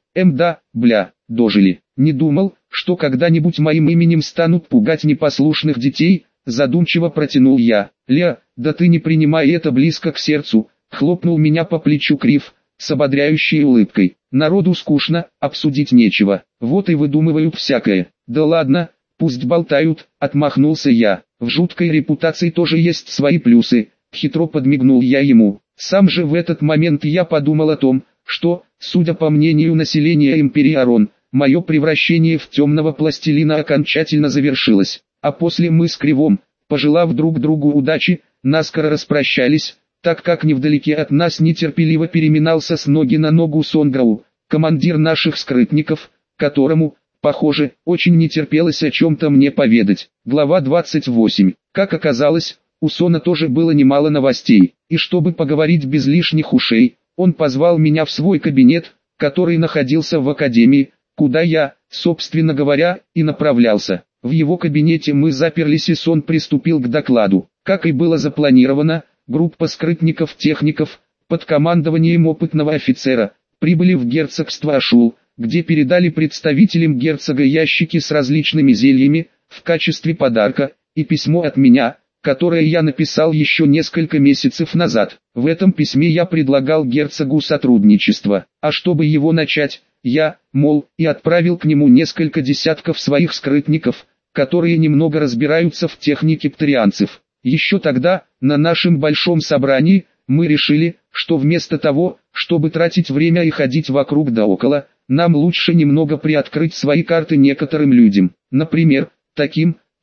Дожили. Не думал, что когда-нибудь моим именем станут пугать непослушных детей, задумчиво протянул я. Да ты не принимай это близко к сердцу, хлопнул меня по плечу Крив, с ободряющей улыбкой. Народу скучно, обсудить нечего, вот и выдумывают всякое. Да ладно, пусть болтают, отмахнулся я. В жуткой репутации тоже есть свои плюсы, хитро подмигнул я ему. Сам же в этот момент я подумал о том, что, судя по мнению населения империи Арон, мое превращение в темного пластилина окончательно завершилось. А после мы с Кривом, пожелав друг другу удачи, наскоро распрощались, так как невдалеке от нас нетерпеливо переминался с ноги на ногу Сонграу, командир наших скрытников, которому, похоже, очень не терпелось о чем-то мне поведать. Глава 28. Как оказалось, у Сона тоже было немало новостей, и чтобы поговорить без лишних ушей, он позвал меня в свой кабинет, который находился в академии, куда я, собственно говоря, и направлялся. В его кабинете мы заперлись и Сон приступил к докладу. Как и было запланировано, группа скрытников-техников, под командованием опытного офицера, прибыли в герцогство Ашул, где передали представителям герцога ящики с различными зельями, в качестве подарка, и письмо от меня, которое я написал еще несколько месяцев назад. В этом письме я предлагал герцогу сотрудничество, а чтобы его начать, я, и отправил к нему несколько десятков своих скрытников, которые немного разбираются в технике птарианцев. Еще тогда, на нашем большом собрании, мы решили, что вместо того, чтобы тратить время и ходить вокруг да около, нам лучше немного приоткрыть свои карты некоторым людям, например, таким,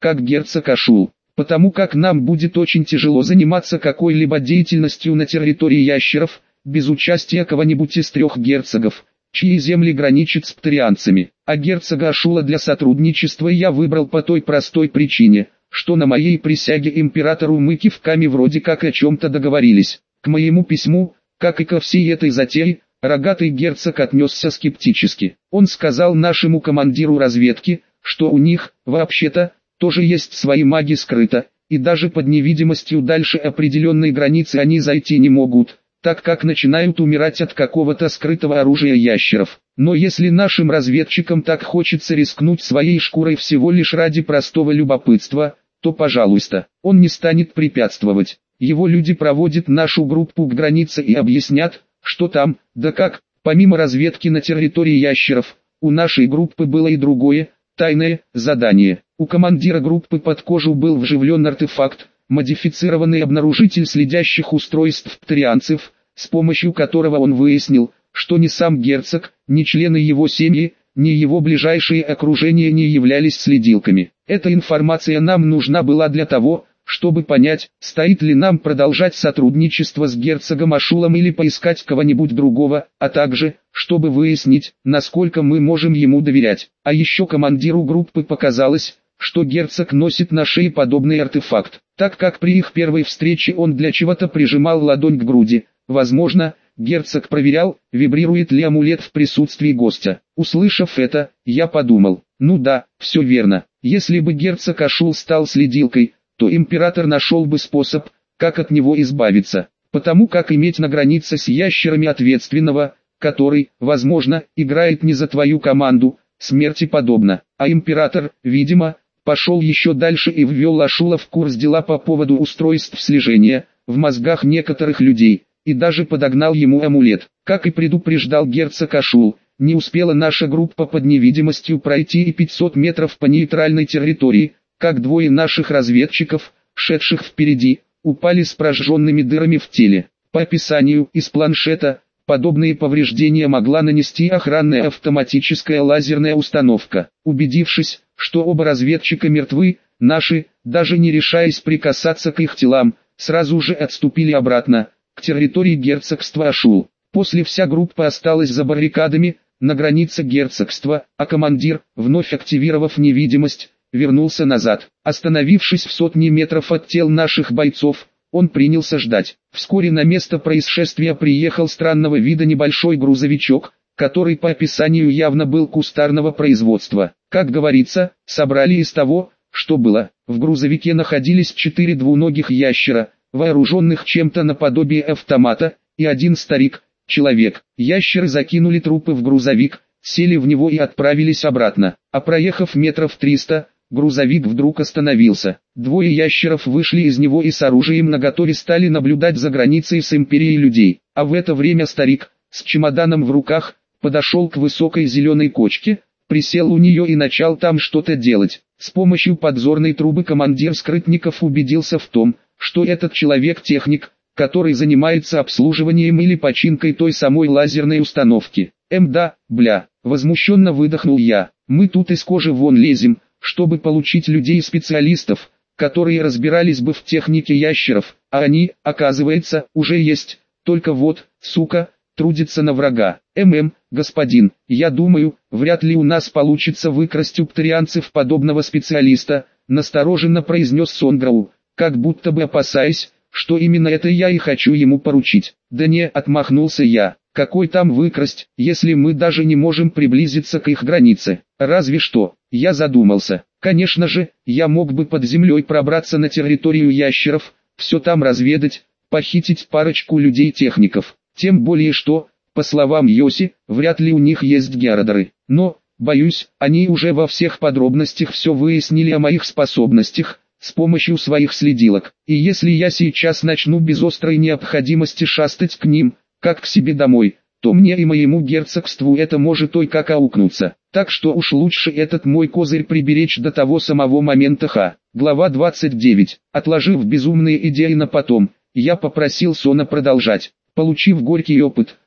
как герцог Ашул. Потому как нам будет очень тяжело заниматься какой-либо деятельностью на территории ящеров, без участия кого-нибудь из 3 герцогов, чьи земли граничат с птарианцами. А герцога Ашула для сотрудничества я выбрал по той простой причине, что на моей присяге императору мы кивками вроде как о чем-то договорились. К моему письму, как и ко всей этой затее, рогатый герцог отнесся скептически. Он сказал нашему командиру разведки, что у них, вообще-то, тоже есть свои маги скрыто, и даже под невидимостью дальше определенной границы они зайти не могут, так как начинают умирать от какого-то скрытого оружия ящеров. Но если нашим разведчикам так хочется рискнуть своей шкурой всего лишь ради простого любопытства, то пожалуйста, он не станет препятствовать. Его люди проводят нашу группу к границе и объяснят, что там, да как. Помимо разведки на территории ящеров, у нашей группы было и другое, тайное задание. У командира группы под кожу был вживлен артефакт, модифицированный обнаружитель следящих устройств птарианцев, с помощью которого он выяснил, что ни сам герцог, ни члены его семьи, ни его ближайшее окружение не являлись следилками. Эта информация нам нужна была для того, чтобы понять, стоит ли нам продолжать сотрудничество с герцогом Ашулом или поискать кого-нибудь другого, а также, чтобы выяснить, насколько мы можем ему доверять. А еще командиру группы показалось, что герцог носит на шее подобный артефакт, так как при их первой встрече он для чего-то прижимал ладонь к груди. Возможно, герцог проверял, вибрирует ли амулет в присутствии гостя. Услышав это, я подумал, ну да, все верно. Если бы герцог Ашул стал следилкой, то император нашел бы способ, как от него избавиться. Потому как иметь на границе с ящерами ответственного, который, возможно, играет не за твою команду, смерти подобно. А император, видимо, пошел еще дальше и ввел Ашула в курс дела по поводу устройств слежения в мозгах некоторых людей, и даже подогнал ему амулет. Как и предупреждал герцог Ашул, не успела наша группа под невидимостью пройти и 500 метров по нейтральной территории, как 2 наших разведчиков, шедших впереди, упали с прожженными дырами в теле. По описанию из планшета, подобные повреждения могла нанести охранная автоматическая лазерная установка. Убедившись, что оба разведчика мертвы, наши, даже не решаясь прикасаться к их телам, сразу же отступили обратно, к территории герцогства Ашул. После вся группа осталась за баррикадами, на границе герцогства, а командир, вновь активировав невидимость, вернулся назад. Остановившись в сотни метров от тел наших бойцов, он принялся ждать. Вскоре на место происшествия приехал странного вида небольшой грузовичок, который по описанию явно был кустарного производства. Как говорится, собрали из того, что было. В грузовике находились 4 двуногих ящера, вооруженных чем-то наподобие автомата, и 1 старик, человек. Ящеры закинули трупы в грузовик, сели в него и отправились обратно. А проехав метров 300, грузовик вдруг остановился. 2 ящеров вышли из него и с оружием наготове стали наблюдать за границей с империей людей. А в это время старик, с чемоданом в руках, подошел к высокой зеленой кочке, присел у нее и начал там что-то делать. С помощью подзорной трубы командир скрытников убедился в том, что этот человек техник, который занимается обслуживанием или починкой той самой лазерной установки. Да, бля, возмущенно выдохнул я. Мы тут из кожи вон лезем, чтобы получить людей-специалистов, которые разбирались бы в технике ящеров, а они, оказывается, уже есть, только вот, сука, трудится на врага. Господин, я думаю, вряд ли у нас получится выкрасть у птарианцев подобного специалиста, настороженно произнес Сонграу, как будто бы опасаясь, что именно это я и хочу ему поручить. Да не, отмахнулся я, какой там выкрасть, если мы даже не можем приблизиться к их границе. Разве что, я задумался. Конечно же, я мог бы под землей пробраться на территорию ящеров, все там разведать, похитить парочку людей-техников. Тем более что, по словам Йоси, вряд ли у них есть геодоры. Но, боюсь, они уже во всех подробностях все выяснили о моих способностях, с помощью своих следилок. И если я сейчас начну без острой необходимости шастать к ним, как к себе домой, то мне и моему герцогству это может ой как аукнуться. Так что уж лучше этот мой козырь приберечь до того самого момента. Глава 29. Отложив безумные идеи на потом, я попросил Сона продолжать. Получив горький опыт,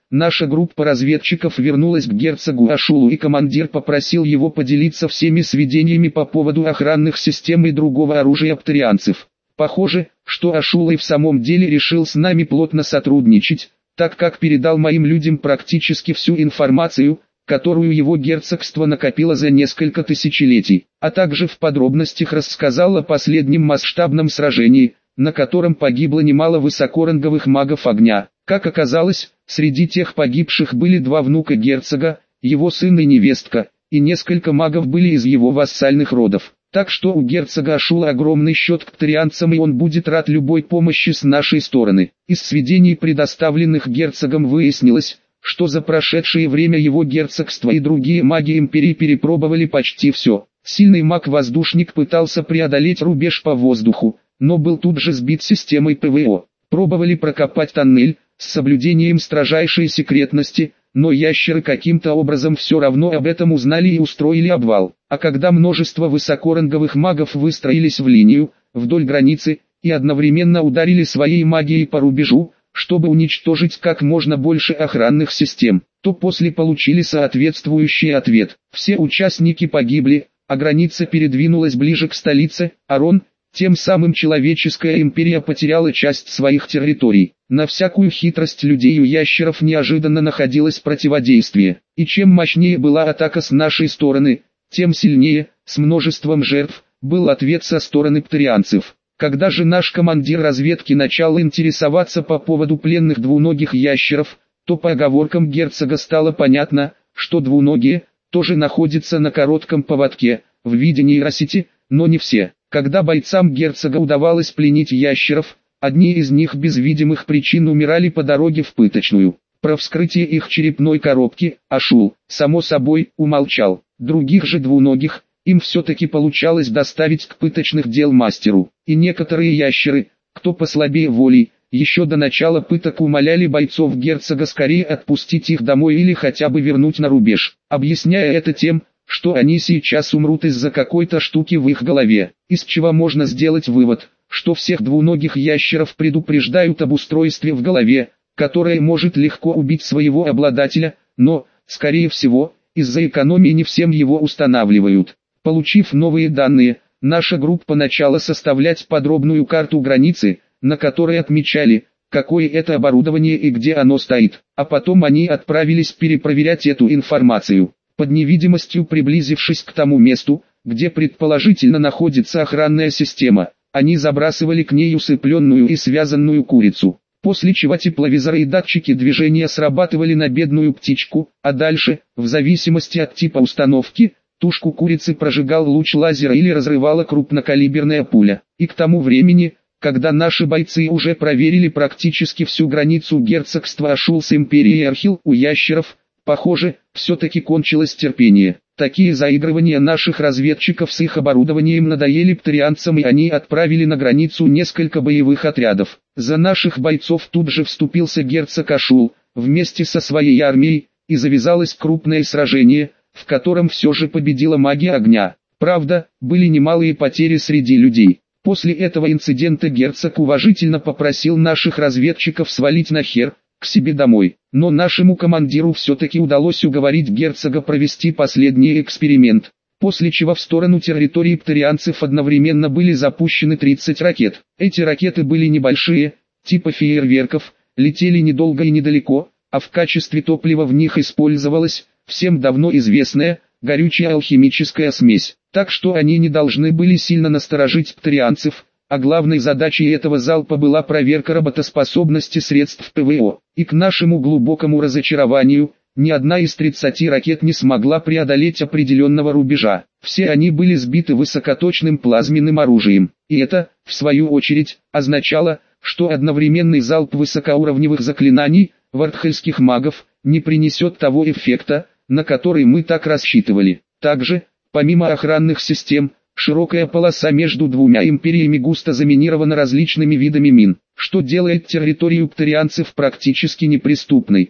наша группа разведчиков вернулась к герцогу Ашулу, и командир попросил его поделиться всеми сведениями по поводу охранных систем и другого оружия птерианцев. Похоже, что Ашула и в самом деле решил с нами плотно сотрудничать, так как передал моим людям практически всю информацию, которую его герцогство накопило за несколько тысячелетий, а также в подробностях рассказал о последнем масштабном сражении, на котором погибло немало высокоранговых магов огня. Как оказалось, среди тех погибших были два внука герцога, его сын и невестка, и несколько магов были из его вассальных родов. Так что у герцога Ашула огромный счет к птерианцам, и он будет рад любой помощи с нашей стороны. Из сведений, предоставленных герцогом, выяснилось, что за прошедшее время его герцогство и другие маги империи перепробовали почти все. Сильный маг-воздушник пытался преодолеть рубеж по воздуху, но был тут же сбит системой ПВО. Пробовали прокопать тоннель, с соблюдением строжайшей секретности, но ящеры каким-то образом все равно об этом узнали и устроили обвал. А когда множество высокоранговых магов выстроились в линию, вдоль границы, и одновременно ударили своей магией по рубежу, чтобы уничтожить как можно больше охранных систем, то после получили соответствующий ответ. Все участники погибли, а граница передвинулась ближе к столице, Арон. Тем самым человеческая империя потеряла часть своих территорий. На всякую хитрость людей у ящеров неожиданно находилось противодействие. И чем мощнее была атака с нашей стороны, тем сильнее, с множеством жертв, был ответ со стороны птерианцев. Когда же наш командир разведки начал интересоваться по поводу пленных двуногих ящеров, то по оговоркам герцога стало понятно, что двуногие тоже находятся на коротком поводке, в виде нейросети, но не все. Когда бойцам герцога удавалось пленить ящеров, одни из них без видимых причин умирали по дороге в пыточную. Про вскрытие их черепной коробки Ашул, само собой, умолчал. Других же двуногих им все-таки получалось доставить к пыточных дел мастеру. И некоторые ящеры, кто послабее волей, еще до начала пыток умоляли бойцов герцога скорее отпустить их домой или хотя бы вернуть на рубеж, объясняя это тем, что они сейчас умрут из-за какой-то штуки в их голове, из чего можно сделать вывод, что всех двуногих ящеров предупреждают об устройстве в голове, которое может легко убить своего обладателя, но, скорее всего, из-за экономии не всем его устанавливают. Получив новые данные, наша группа начала составлять подробную карту границы, на которой отмечали, какое это оборудование и где оно стоит, а потом они отправились перепроверять эту информацию. Под невидимостью приблизившись к тому месту, где предположительно находится охранная система, они забрасывали к ней усыпленную и связанную курицу, после чего тепловизоры и датчики движения срабатывали на бедную птичку, а дальше, в зависимости от типа установки, тушку курицы прожигал луч лазера или разрывала крупнокалиберная пуля. И к тому времени, когда наши бойцы уже проверили практически всю границу герцогства Ашул с империей Архил, у ящеров, похоже, все-таки кончилось терпение. Такие заигрывания наших разведчиков с их оборудованием надоели птерианцам, и они отправили на границу несколько боевых отрядов. За наших бойцов тут же вступился герцог Ашул, вместе со своей армией, и завязалось крупное сражение, в котором все же победила магия огня. Правда, были немалые потери среди людей. После этого инцидента герцог уважительно попросил наших разведчиков свалить нахер, к себе домой. Но нашему командиру все-таки удалось уговорить герцога провести последний эксперимент, после чего в сторону территории птерианцев одновременно были запущены 30 ракет. Эти ракеты были небольшие, типа фейерверков, летели недолго и недалеко, а в качестве топлива в них использовалась, всем давно известная, горючая алхимическая смесь. Так что они не должны были сильно насторожить птерианцев, а главной задачей этого залпа была проверка работоспособности средств ПВО. И к нашему глубокому разочарованию, ни одна из 30 ракет не смогла преодолеть определенного рубежа. Все они были сбиты высокоточным плазменным оружием. И это, в свою очередь, означало, что одновременный залп высокоуровневых заклинаний, вартхельских магов, не принесет того эффекта, на который мы так рассчитывали. Также, помимо охранных систем, широкая полоса между двумя империями густо заминирована различными видами мин, что делает территорию птерианцев практически неприступной.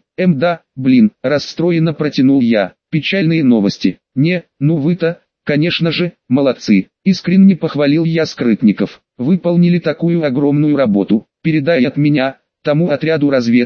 Расстроенно протянул я. Печальные новости. Ну вы-то, конечно же, молодцы. Искренне похвалил я скрытников. Выполнили такую огромную работу. Передай от меня, тому отряду разведки,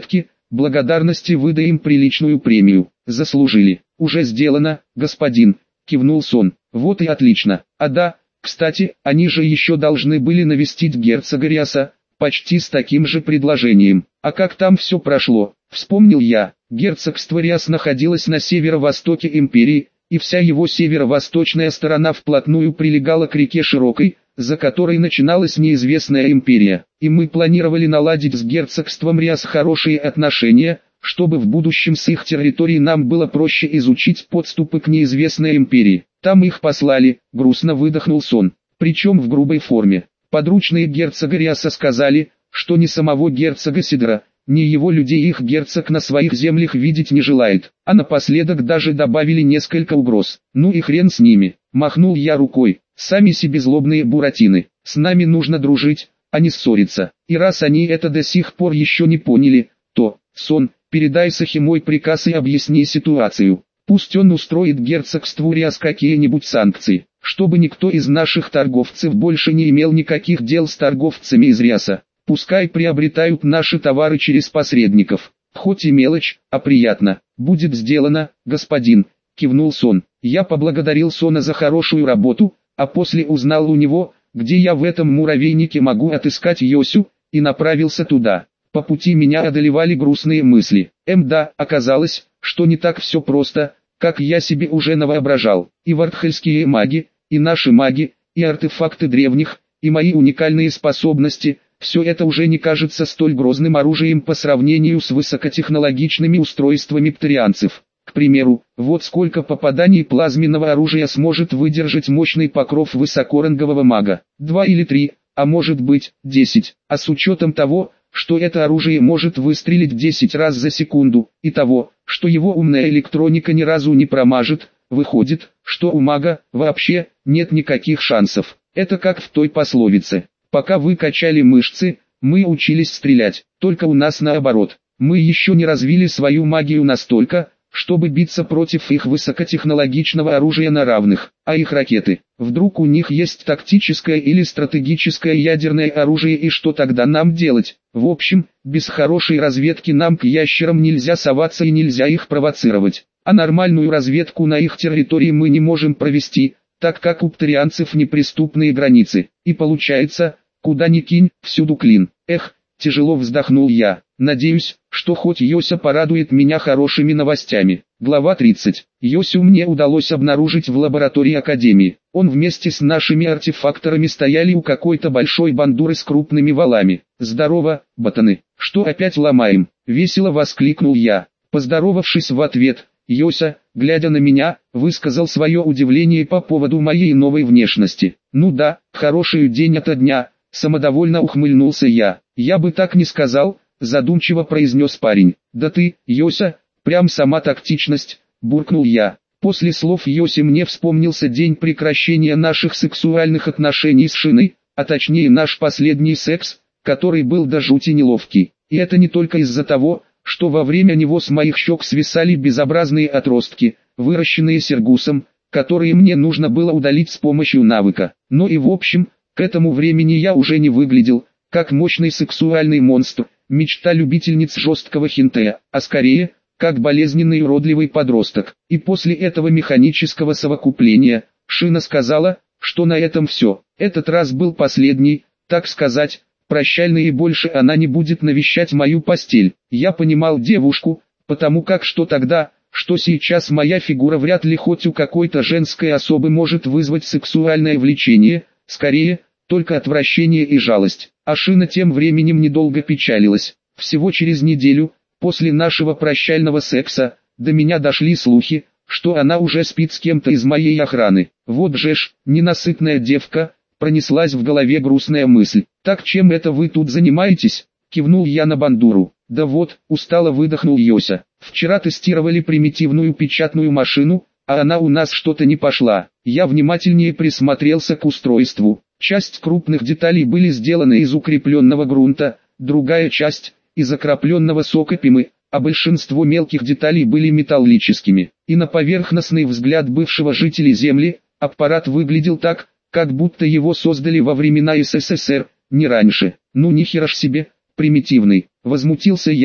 благодарности выдаем приличную премию. Заслужили. Уже сделано, господин, кивнул Сон. Вот и отлично. А да, кстати, они же еще должны были навестить герцога Риаса, почти с таким же предложением. А как там все прошло? Вспомнил я. Герцогство Риас находилось на северо-востоке империи, и вся его северо-восточная сторона вплотную прилегала к реке Широкой, за которой начиналась неизвестная империя. И мы планировали наладить с герцогством Риас хорошие отношения, чтобы в будущем с их территории нам было проще изучить подступы к неизвестной империи. Там их послали, грустно выдохнул Сон, причем в грубой форме. Подручные герцога Риаса сказали, что ни самого герцога Сидра, ни его людей их герцог на своих землях видеть не желает, а напоследок даже добавили несколько угроз. Ну и хрен с ними, махнул я рукой, сами себе злобные буратины, с нами нужно дружить, а не ссориться. И раз они это до сих пор еще не поняли, то, Сон, передай Сахи мой приказ и объясни ситуацию. Пусть он устроит герцогству Риас какие-нибудь санкции, чтобы никто из наших торговцев больше не имел никаких дел с торговцами из Риаса. Пускай приобретают наши товары через посредников. Хоть и мелочь, а приятно. Будет сделано, господин, кивнул Сон. Я поблагодарил Сона за хорошую работу, а после узнал у него, где я в этом муравейнике могу отыскать Йосю, и направился туда. По пути меня одолевали грустные мысли. Да, оказалось, что не так все просто, как я себе уже навоображал. И вартхельские маги, и наши маги, и артефакты древних, и мои уникальные способности – все это уже не кажется столь грозным оружием по сравнению с высокотехнологичными устройствами птарианцев. К примеру, вот сколько попаданий плазменного оружия сможет выдержать мощный покров высокорангового мага. 2 или 3, а может быть, 10. А с учетом того, что это оружие может выстрелить 10 раз за секунду, и того, что его умная электроника ни разу не промажет, выходит, что у мага вообще нет никаких шансов. Это как в той пословице. Пока вы качали мышцы, мы учились стрелять, только у нас наоборот. Мы еще не развили свою магию настолько, чтобы биться против их высокотехнологичного оружия на равных, а их ракеты. Вдруг у них есть тактическое или стратегическое ядерное оружие, и что тогда нам делать? В общем, без хорошей разведки нам к ящерам нельзя соваться и нельзя их провоцировать. А нормальную разведку на их территории мы не можем провести, так как у птарианцев неприступные границы. И получается, куда ни кинь, всюду клин. Эх, тяжело вздохнул я. Надеюсь, что хоть Йося порадует меня хорошими новостями. Глава 30. Йосю мне удалось обнаружить в лаборатории Академии. Он вместе с нашими артефакторами стояли у какой-то большой бандуры с крупными валами. «Здорово, ботаны! Что опять ломаем?» — весело воскликнул я. Поздоровавшись в ответ, Йося, глядя на меня, высказал свое удивление по поводу моей новой внешности. «Ну да, хороший день ото дня», — самодовольно ухмыльнулся я. «Я бы так не сказал», — задумчиво произнес парень. «Да ты, Йося, прям сама тактичность», — буркнул я. После слов Йоси мне вспомнился день прекращения наших сексуальных отношений с Шиной, а точнее наш последний секс, который был до жути неловкий. И это не только из-за того, что во время него с моих щек свисали безобразные отростки, выращенные Сергусом, которые мне нужно было удалить с помощью навыка. Но и в общем, к этому времени я уже не выглядел, как мощный сексуальный монстр, мечта любительниц жесткого хентея, а скорее, как болезненный уродливый подросток. И после этого механического совокупления, Шина сказала, что на этом все. Этот раз был последний, так сказать, прощальный, и больше она не будет навещать мою постель. Я понимал девушку, потому как что тогда, что сейчас моя фигура вряд ли хоть у какой-то женской особы может вызвать сексуальное влечение, скорее, только отвращение и жалость. А Шина тем временем недолго печалилась. Всего через неделю, после нашего прощального секса, до меня дошли слухи, что она уже спит с кем-то из моей охраны. Вот же ж, ненасытная девка. Пронеслась в голове грустная мысль. «Так чем это вы тут занимаетесь?» — кивнул я на бандуру. «Да вот», — устало выдохнул Йося. «Вчера тестировали примитивную печатную машину, а она у нас что-то не пошла». Я внимательнее присмотрелся к устройству. Часть крупных деталей были сделаны из укрепленного грунта, другая часть — из окропленного сокопимы, а большинство мелких деталей были металлическими. И на поверхностный взгляд бывшего жителя Земли, аппарат выглядел так, как будто его создали во времена СССР, не раньше. «Ну нихера ж себе, примитивный», — возмутился я,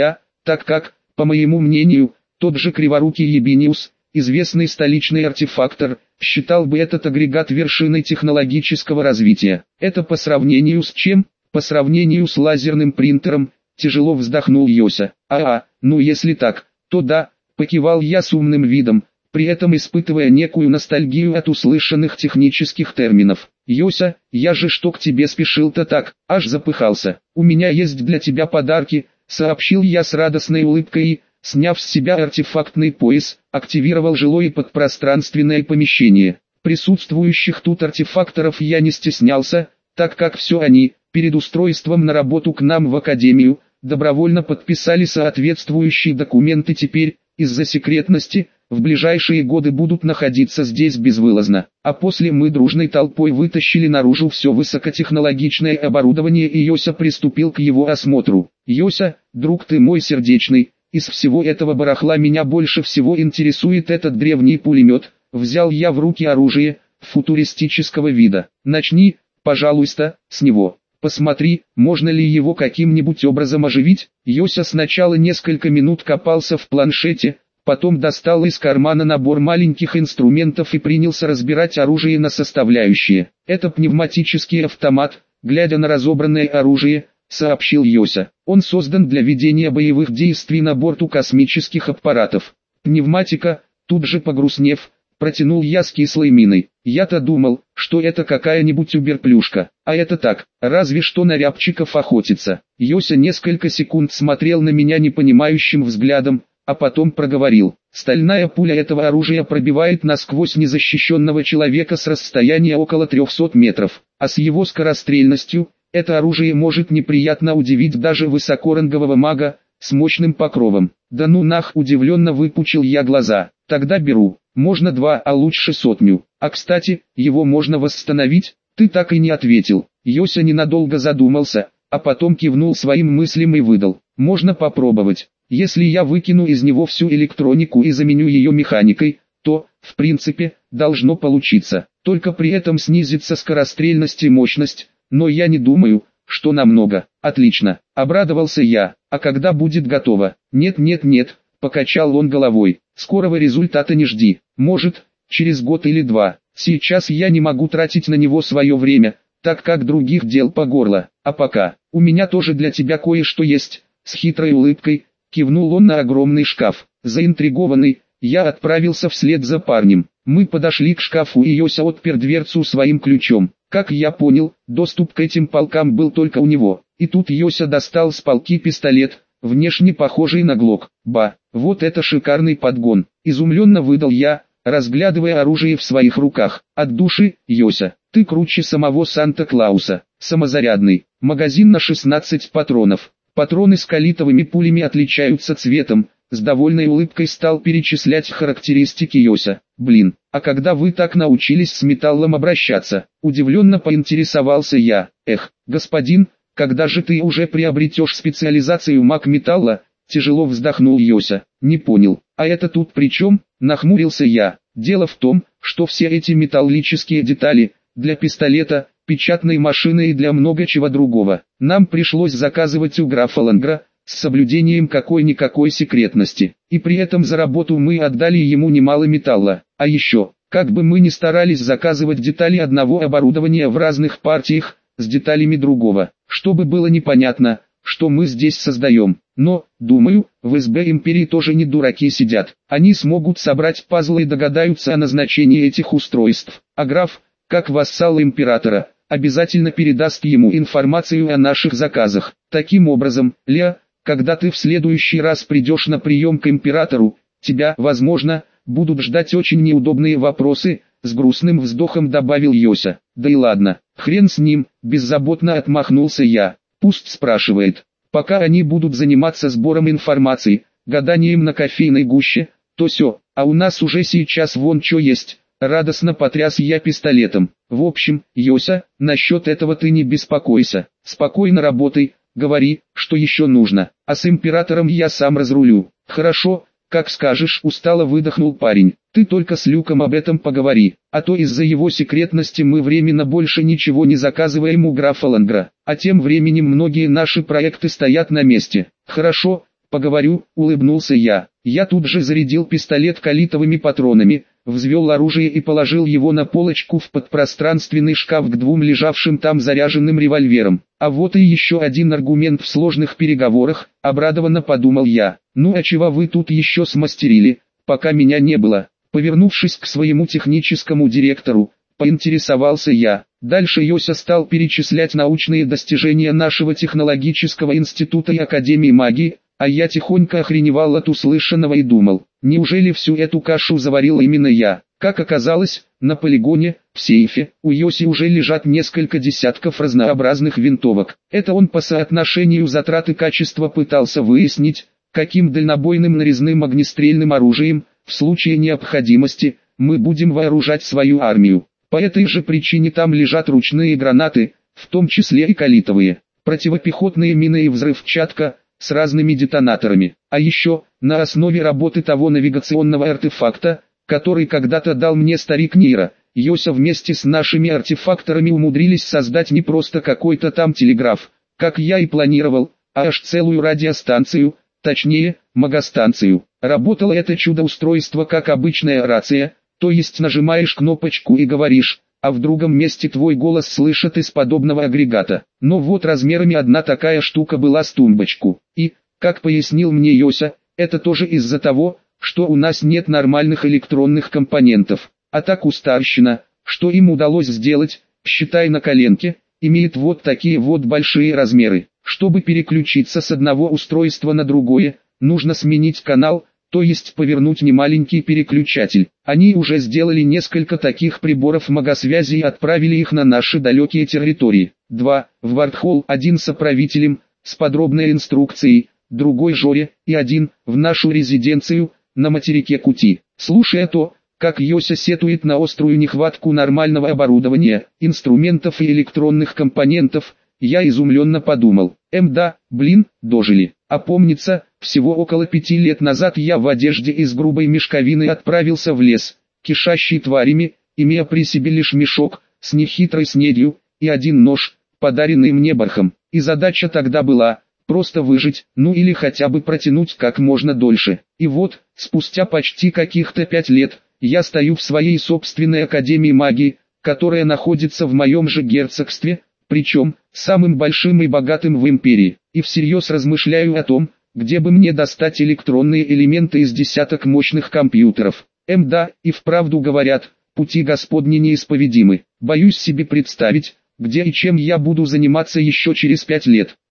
так как, по моему мнению, тот же криворукий Ебиниус, известный столичный артефактор, считал бы этот агрегат вершиной технологического развития. Это по сравнению с чем? По сравнению с лазерным принтером, тяжело вздохнул Йося. Ну если так, то да, покивал я с умным видом, при этом испытывая некую ностальгию от услышанных технических терминов. Йося, я же что к тебе спешил-то так, аж запыхался. У меня есть для тебя подарки, сообщил я с радостной улыбкой и, сняв с себя артефактный пояс, активировал жилое подпространственное помещение. Присутствующих тут артефакторов я не стеснялся, так как все они, перед устройством на работу к нам в академию, добровольно подписали соответствующие документы. Теперь, из-за секретности, в ближайшие годы будут находиться здесь безвылазно. А после мы дружной толпой вытащили наружу все высокотехнологичное оборудование, и Йося приступил к его осмотру. Йося, друг ты мой сердечный, из всего этого барахла меня больше всего интересует этот древний пулемет. Взял я в руки оружие, футуристического вида. Начни, пожалуйста, с него. Посмотри, можно ли его каким-нибудь образом оживить. Йося сначала несколько минут копался в планшете, потом достал из кармана набор маленьких инструментов и принялся разбирать оружие на составляющие. Это пневматический автомат, глядя на разобранное оружие, сообщил Йося. Он создан для ведения боевых действий на борту космических аппаратов. Пневматика, тут же погрустнев, протянул я с кислой миной. Я-то думал, что это какая-нибудь уберплюшка, а это так, разве что на рябчиков охотится. Йося несколько секунд смотрел на меня непонимающим взглядом, а потом проговорил. Стальная пуля этого оружия пробивает насквозь незащищенного человека с расстояния около 300 метров, а с его скорострельностью, это оружие может неприятно удивить даже высокорангового мага, с мощным покровом. Да ну нах, удивленно выпучил я глаза. Тогда беру, можно 2, а лучше 100. А кстати, его можно восстановить? Ты так и не ответил. Йося ненадолго задумался, а потом кивнул своим мыслям и выдал. Можно попробовать. Если я выкину из него всю электронику и заменю ее механикой, то, в принципе, должно получиться. Только при этом снизится скорострельность и мощность, но я не думаю, что намного. Отлично, обрадовался я. А когда будет готово? Нет, покачал он головой. Скорого результата не жди. Может, через год или 2. Сейчас я не могу тратить на него свое время, так как других дел по горло. А пока, у меня тоже для тебя кое-что есть. С хитрой улыбкой кивнул он на огромный шкаф. Заинтригованный, я отправился вслед за парнем. Мы подошли к шкафу, и Йося отпер дверцу своим ключом. Как я понял, доступ к этим полкам был только у него. И тут Йося достал с полки пистолет, внешне похожий на Глок. Ба, вот это шикарный подгон. Изумленно выдал я, разглядывая оружие в своих руках. От души, Йося, ты круче самого Санта-Клауса. Самозарядный, магазин на 16 патронов. Патроны с калитовыми пулями отличаются цветом. С довольной улыбкой стал перечислять характеристики Йося. Блин, а когда вы так научились с металлом обращаться? Удивленно поинтересовался я. Господин, когда же ты уже приобретешь специализацию маг металла? Тяжело вздохнул Йося. Не понял, а это тут при чем? Нахмурился я. Дело в том, что все эти металлические детали, для пистолета, печатной машины и для много чего другого, нам пришлось заказывать у графа Лангра, с соблюдением какой-никакой секретности. И при этом за работу мы отдали ему немало металла. А еще, как бы мы ни старались заказывать детали одного оборудования в разных партиях, с деталями другого, чтобы было непонятно, что мы здесь создаем. Но, думаю, в СБ Империи тоже не дураки сидят. Они смогут собрать пазлы и догадаются о назначении этих устройств. А граф, как вассал императора, обязательно передаст ему информацию о наших заказах. Таким образом, Леа, когда ты в следующий раз придешь на прием к императору, тебя, возможно, будут ждать очень неудобные вопросы, с грустным вздохом добавил Йося. Да и ладно, хрен с ним, беззаботно отмахнулся я. Пусть спрашивает. Пока они будут заниматься сбором информации, гаданием на кофейной гуще, то все, а у нас уже сейчас вон что есть. Радостно потряс я пистолетом. В общем, Йося, насчет этого ты не беспокойся. Спокойно работай, говори, что еще нужно. А с императором я сам разрулю. Хорошо, как скажешь, устало выдохнул парень. Ты только с Люком об этом поговори, а то из-за его секретности мы временно больше ничего не заказываем у графа Лангра. А тем временем многие наши проекты стоят на месте. Хорошо, Поговорю, улыбнулся я. Я тут же зарядил пистолет калитовыми патронами, взвел оружие и положил его на полочку в подпространственный шкаф к двум лежавшим там заряженным револьверам. А вот и еще один аргумент в сложных переговорах, обрадованно подумал я. Ну а чего вы тут еще смастерили, пока меня не было? Повернувшись к своему техническому директору, поинтересовался я. Дальше Йося стал перечислять научные достижения нашего технологического института и Академии магии, а я тихонько охреневал от услышанного и думал, неужели всю эту кашу заварил именно я? Как оказалось, на полигоне, в сейфе, у Йоси уже лежат несколько десятков разнообразных винтовок. Это он по соотношению затрат и качества пытался выяснить, каким дальнобойным нарезным огнестрельным оружием, в случае необходимости, мы будем вооружать свою армию. По этой же причине там лежат ручные гранаты, в том числе и калитовые, противопехотные мины и взрывчатка, с разными детонаторами. А еще, на основе работы того навигационного артефакта, который когда-то дал мне старик Нира, Йося вместе с нашими артефакторами умудрились создать не просто какой-то там телеграф, как я и планировал, а аж целую радиостанцию, точнее, магостанцию. Работало это чудо-устройство как обычная рация, то есть нажимаешь кнопочку и говоришь, а в другом месте твой голос слышат из подобного агрегата. Но вот размерами одна такая штука была с тумбочку. И, как пояснил мне Йося, это тоже из-за того, что у нас нет нормальных электронных компонентов. А так Старщина, что им удалось сделать, считай на коленке, имеет вот такие вот большие размеры. Чтобы переключиться с одного устройства на другое, нужно сменить канал, то есть повернуть немаленький переключатель. Они уже сделали несколько таких приборов магосвязи и отправили их на наши далекие территории. 2. В Вардхолл, один с отправителем, с подробной инструкцией, другой Жоре, и один, в нашу резиденцию, на материке Кути. Слушая то, как Йося сетует на острую нехватку нормального оборудования, инструментов и электронных компонентов, я изумленно подумал, да, блин, дожили. А помнится, всего около 5 лет назад я в одежде из грубой мешковины отправился в лес, кишащий тварями, имея при себе лишь мешок, с нехитрой снедью, и один нож, подаренный мне Бархом. И задача тогда была, просто выжить, ну или хотя бы протянуть как можно дольше. И вот, спустя почти каких-то 5 лет, я стою в своей собственной Академии магии, которая находится в моем же герцогстве, причем, самым большим и богатым в империи, и всерьез размышляю о том, где бы мне достать электронные элементы из десяток мощных компьютеров. Да, и вправду говорят, пути Господни неисповедимы. Боюсь себе представить, где и чем я буду заниматься еще через 5 лет.